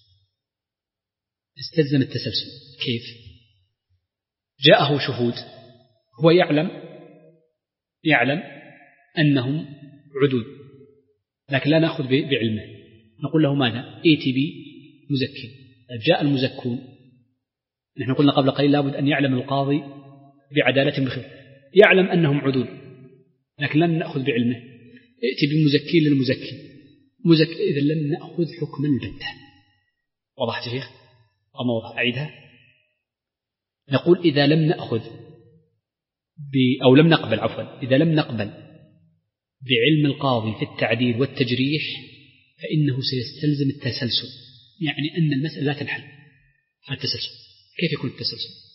استلزم التسلسل. كيف؟ جاءه شهود هو يعلم يعلم أنهم عدول، لكن لا نأخذ بعلمه، نقول له ماذا؟ ائتي بي مزكي. جاء المزكون، نحن قلنا قبل قليل لابد أن يعلم القاضي بعدالتهم بخير، يعلم أنهم عدول لكن لن نأخذ بعلمه، ائتي بمزكي للمزكي مزكي، إذا لن نأخذ حكم البتة. وضحت يا شيخ؟ أما وضح أعيدها. نقول إذا لم نأخذ ب أو لم نقبل عفوا إذا لم نقبل بعلم القاضي في التعديل والتجريح فإنه سيستلزم التسلسل، يعني أن المسألة لا تنحل على التسلسل. كيف يكون التسلسل؟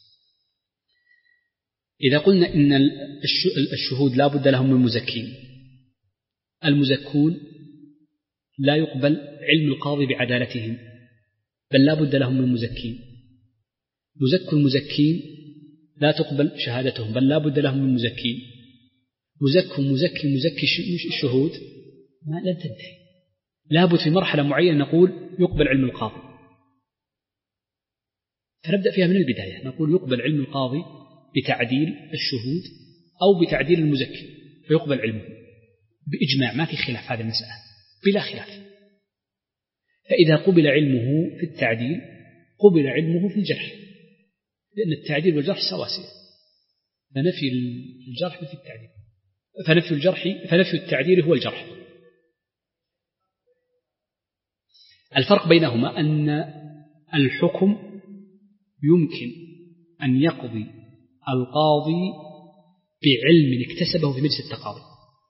إذا قلنا إن الشهود لا بد لهم من مزكين، المزكون لا يقبل علم القاضي بعدالتهم، بل لا بد لهم من مزكين. مزك المزكين لا تقبل شهادتهم، بل لا بد لهم من مزكين. مزك مزكي مزكي الشهود ما لن تنتهي. لابد في مرحلة معينة نقول يقبل علم القاضي، فنبدأ فيها من البداية، نقول يقبل علم القاضي بتعديل الشهود أو بتعديل المزكي فيقبل علمه بإجماع، ما في خلاف هذه المسألة بلا خلاف. فإذا قبل علمه في التعديل قبل علمه في الجرح، لأن التعديل والجرح سواسية، فنفي الجرح في التعديل، فنفي الجرح فنفي التعديل هو الجرح. الفرق بينهما أن الحكم يمكن أن يقضي القاضي بعلم اكتسبه في مجلس التقاضي،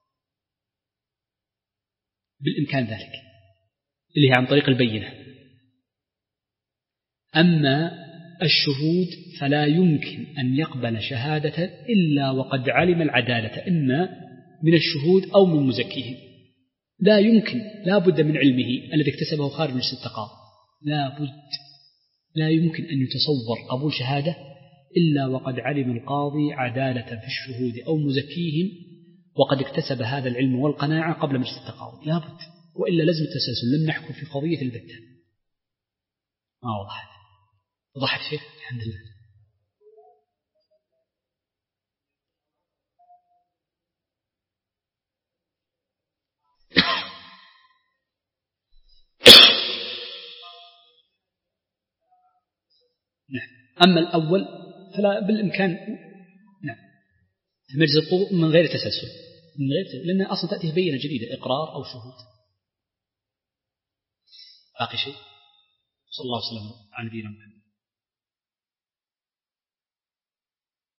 بالإمكان ذلك اللي هي عن طريق البينة. أما الشهود فلا يمكن أن يقبل شهادة إلا وقد علم العدالة إما من الشهود أو من مزكيهم، لا يمكن، لا بد من علمه الذي اكتسبه خارج مجلس التقاضي، لا بد، لا يمكن أن يتصور قبول شهادة إلا وقد علم القاضي عدالة في الشهود أو مزكيهم وقد اكتسب هذا العلم والقناعة قبل مجلس التقاضي، لا بد، وإلا لازم التسلسل، لم نحكم في قضية البتة. ما وضحت وضحت شيء الحمد لله. نعم. أما الأول فلا بالإمكان نعم في مجلس القضاء من غير تسلسل، من غير تسلسل، لأن أصلا تأتيه بينة جديدة إقرار أو شهود. باقي شيء؟ صلى الله عليه وسلم على نبينا محمد.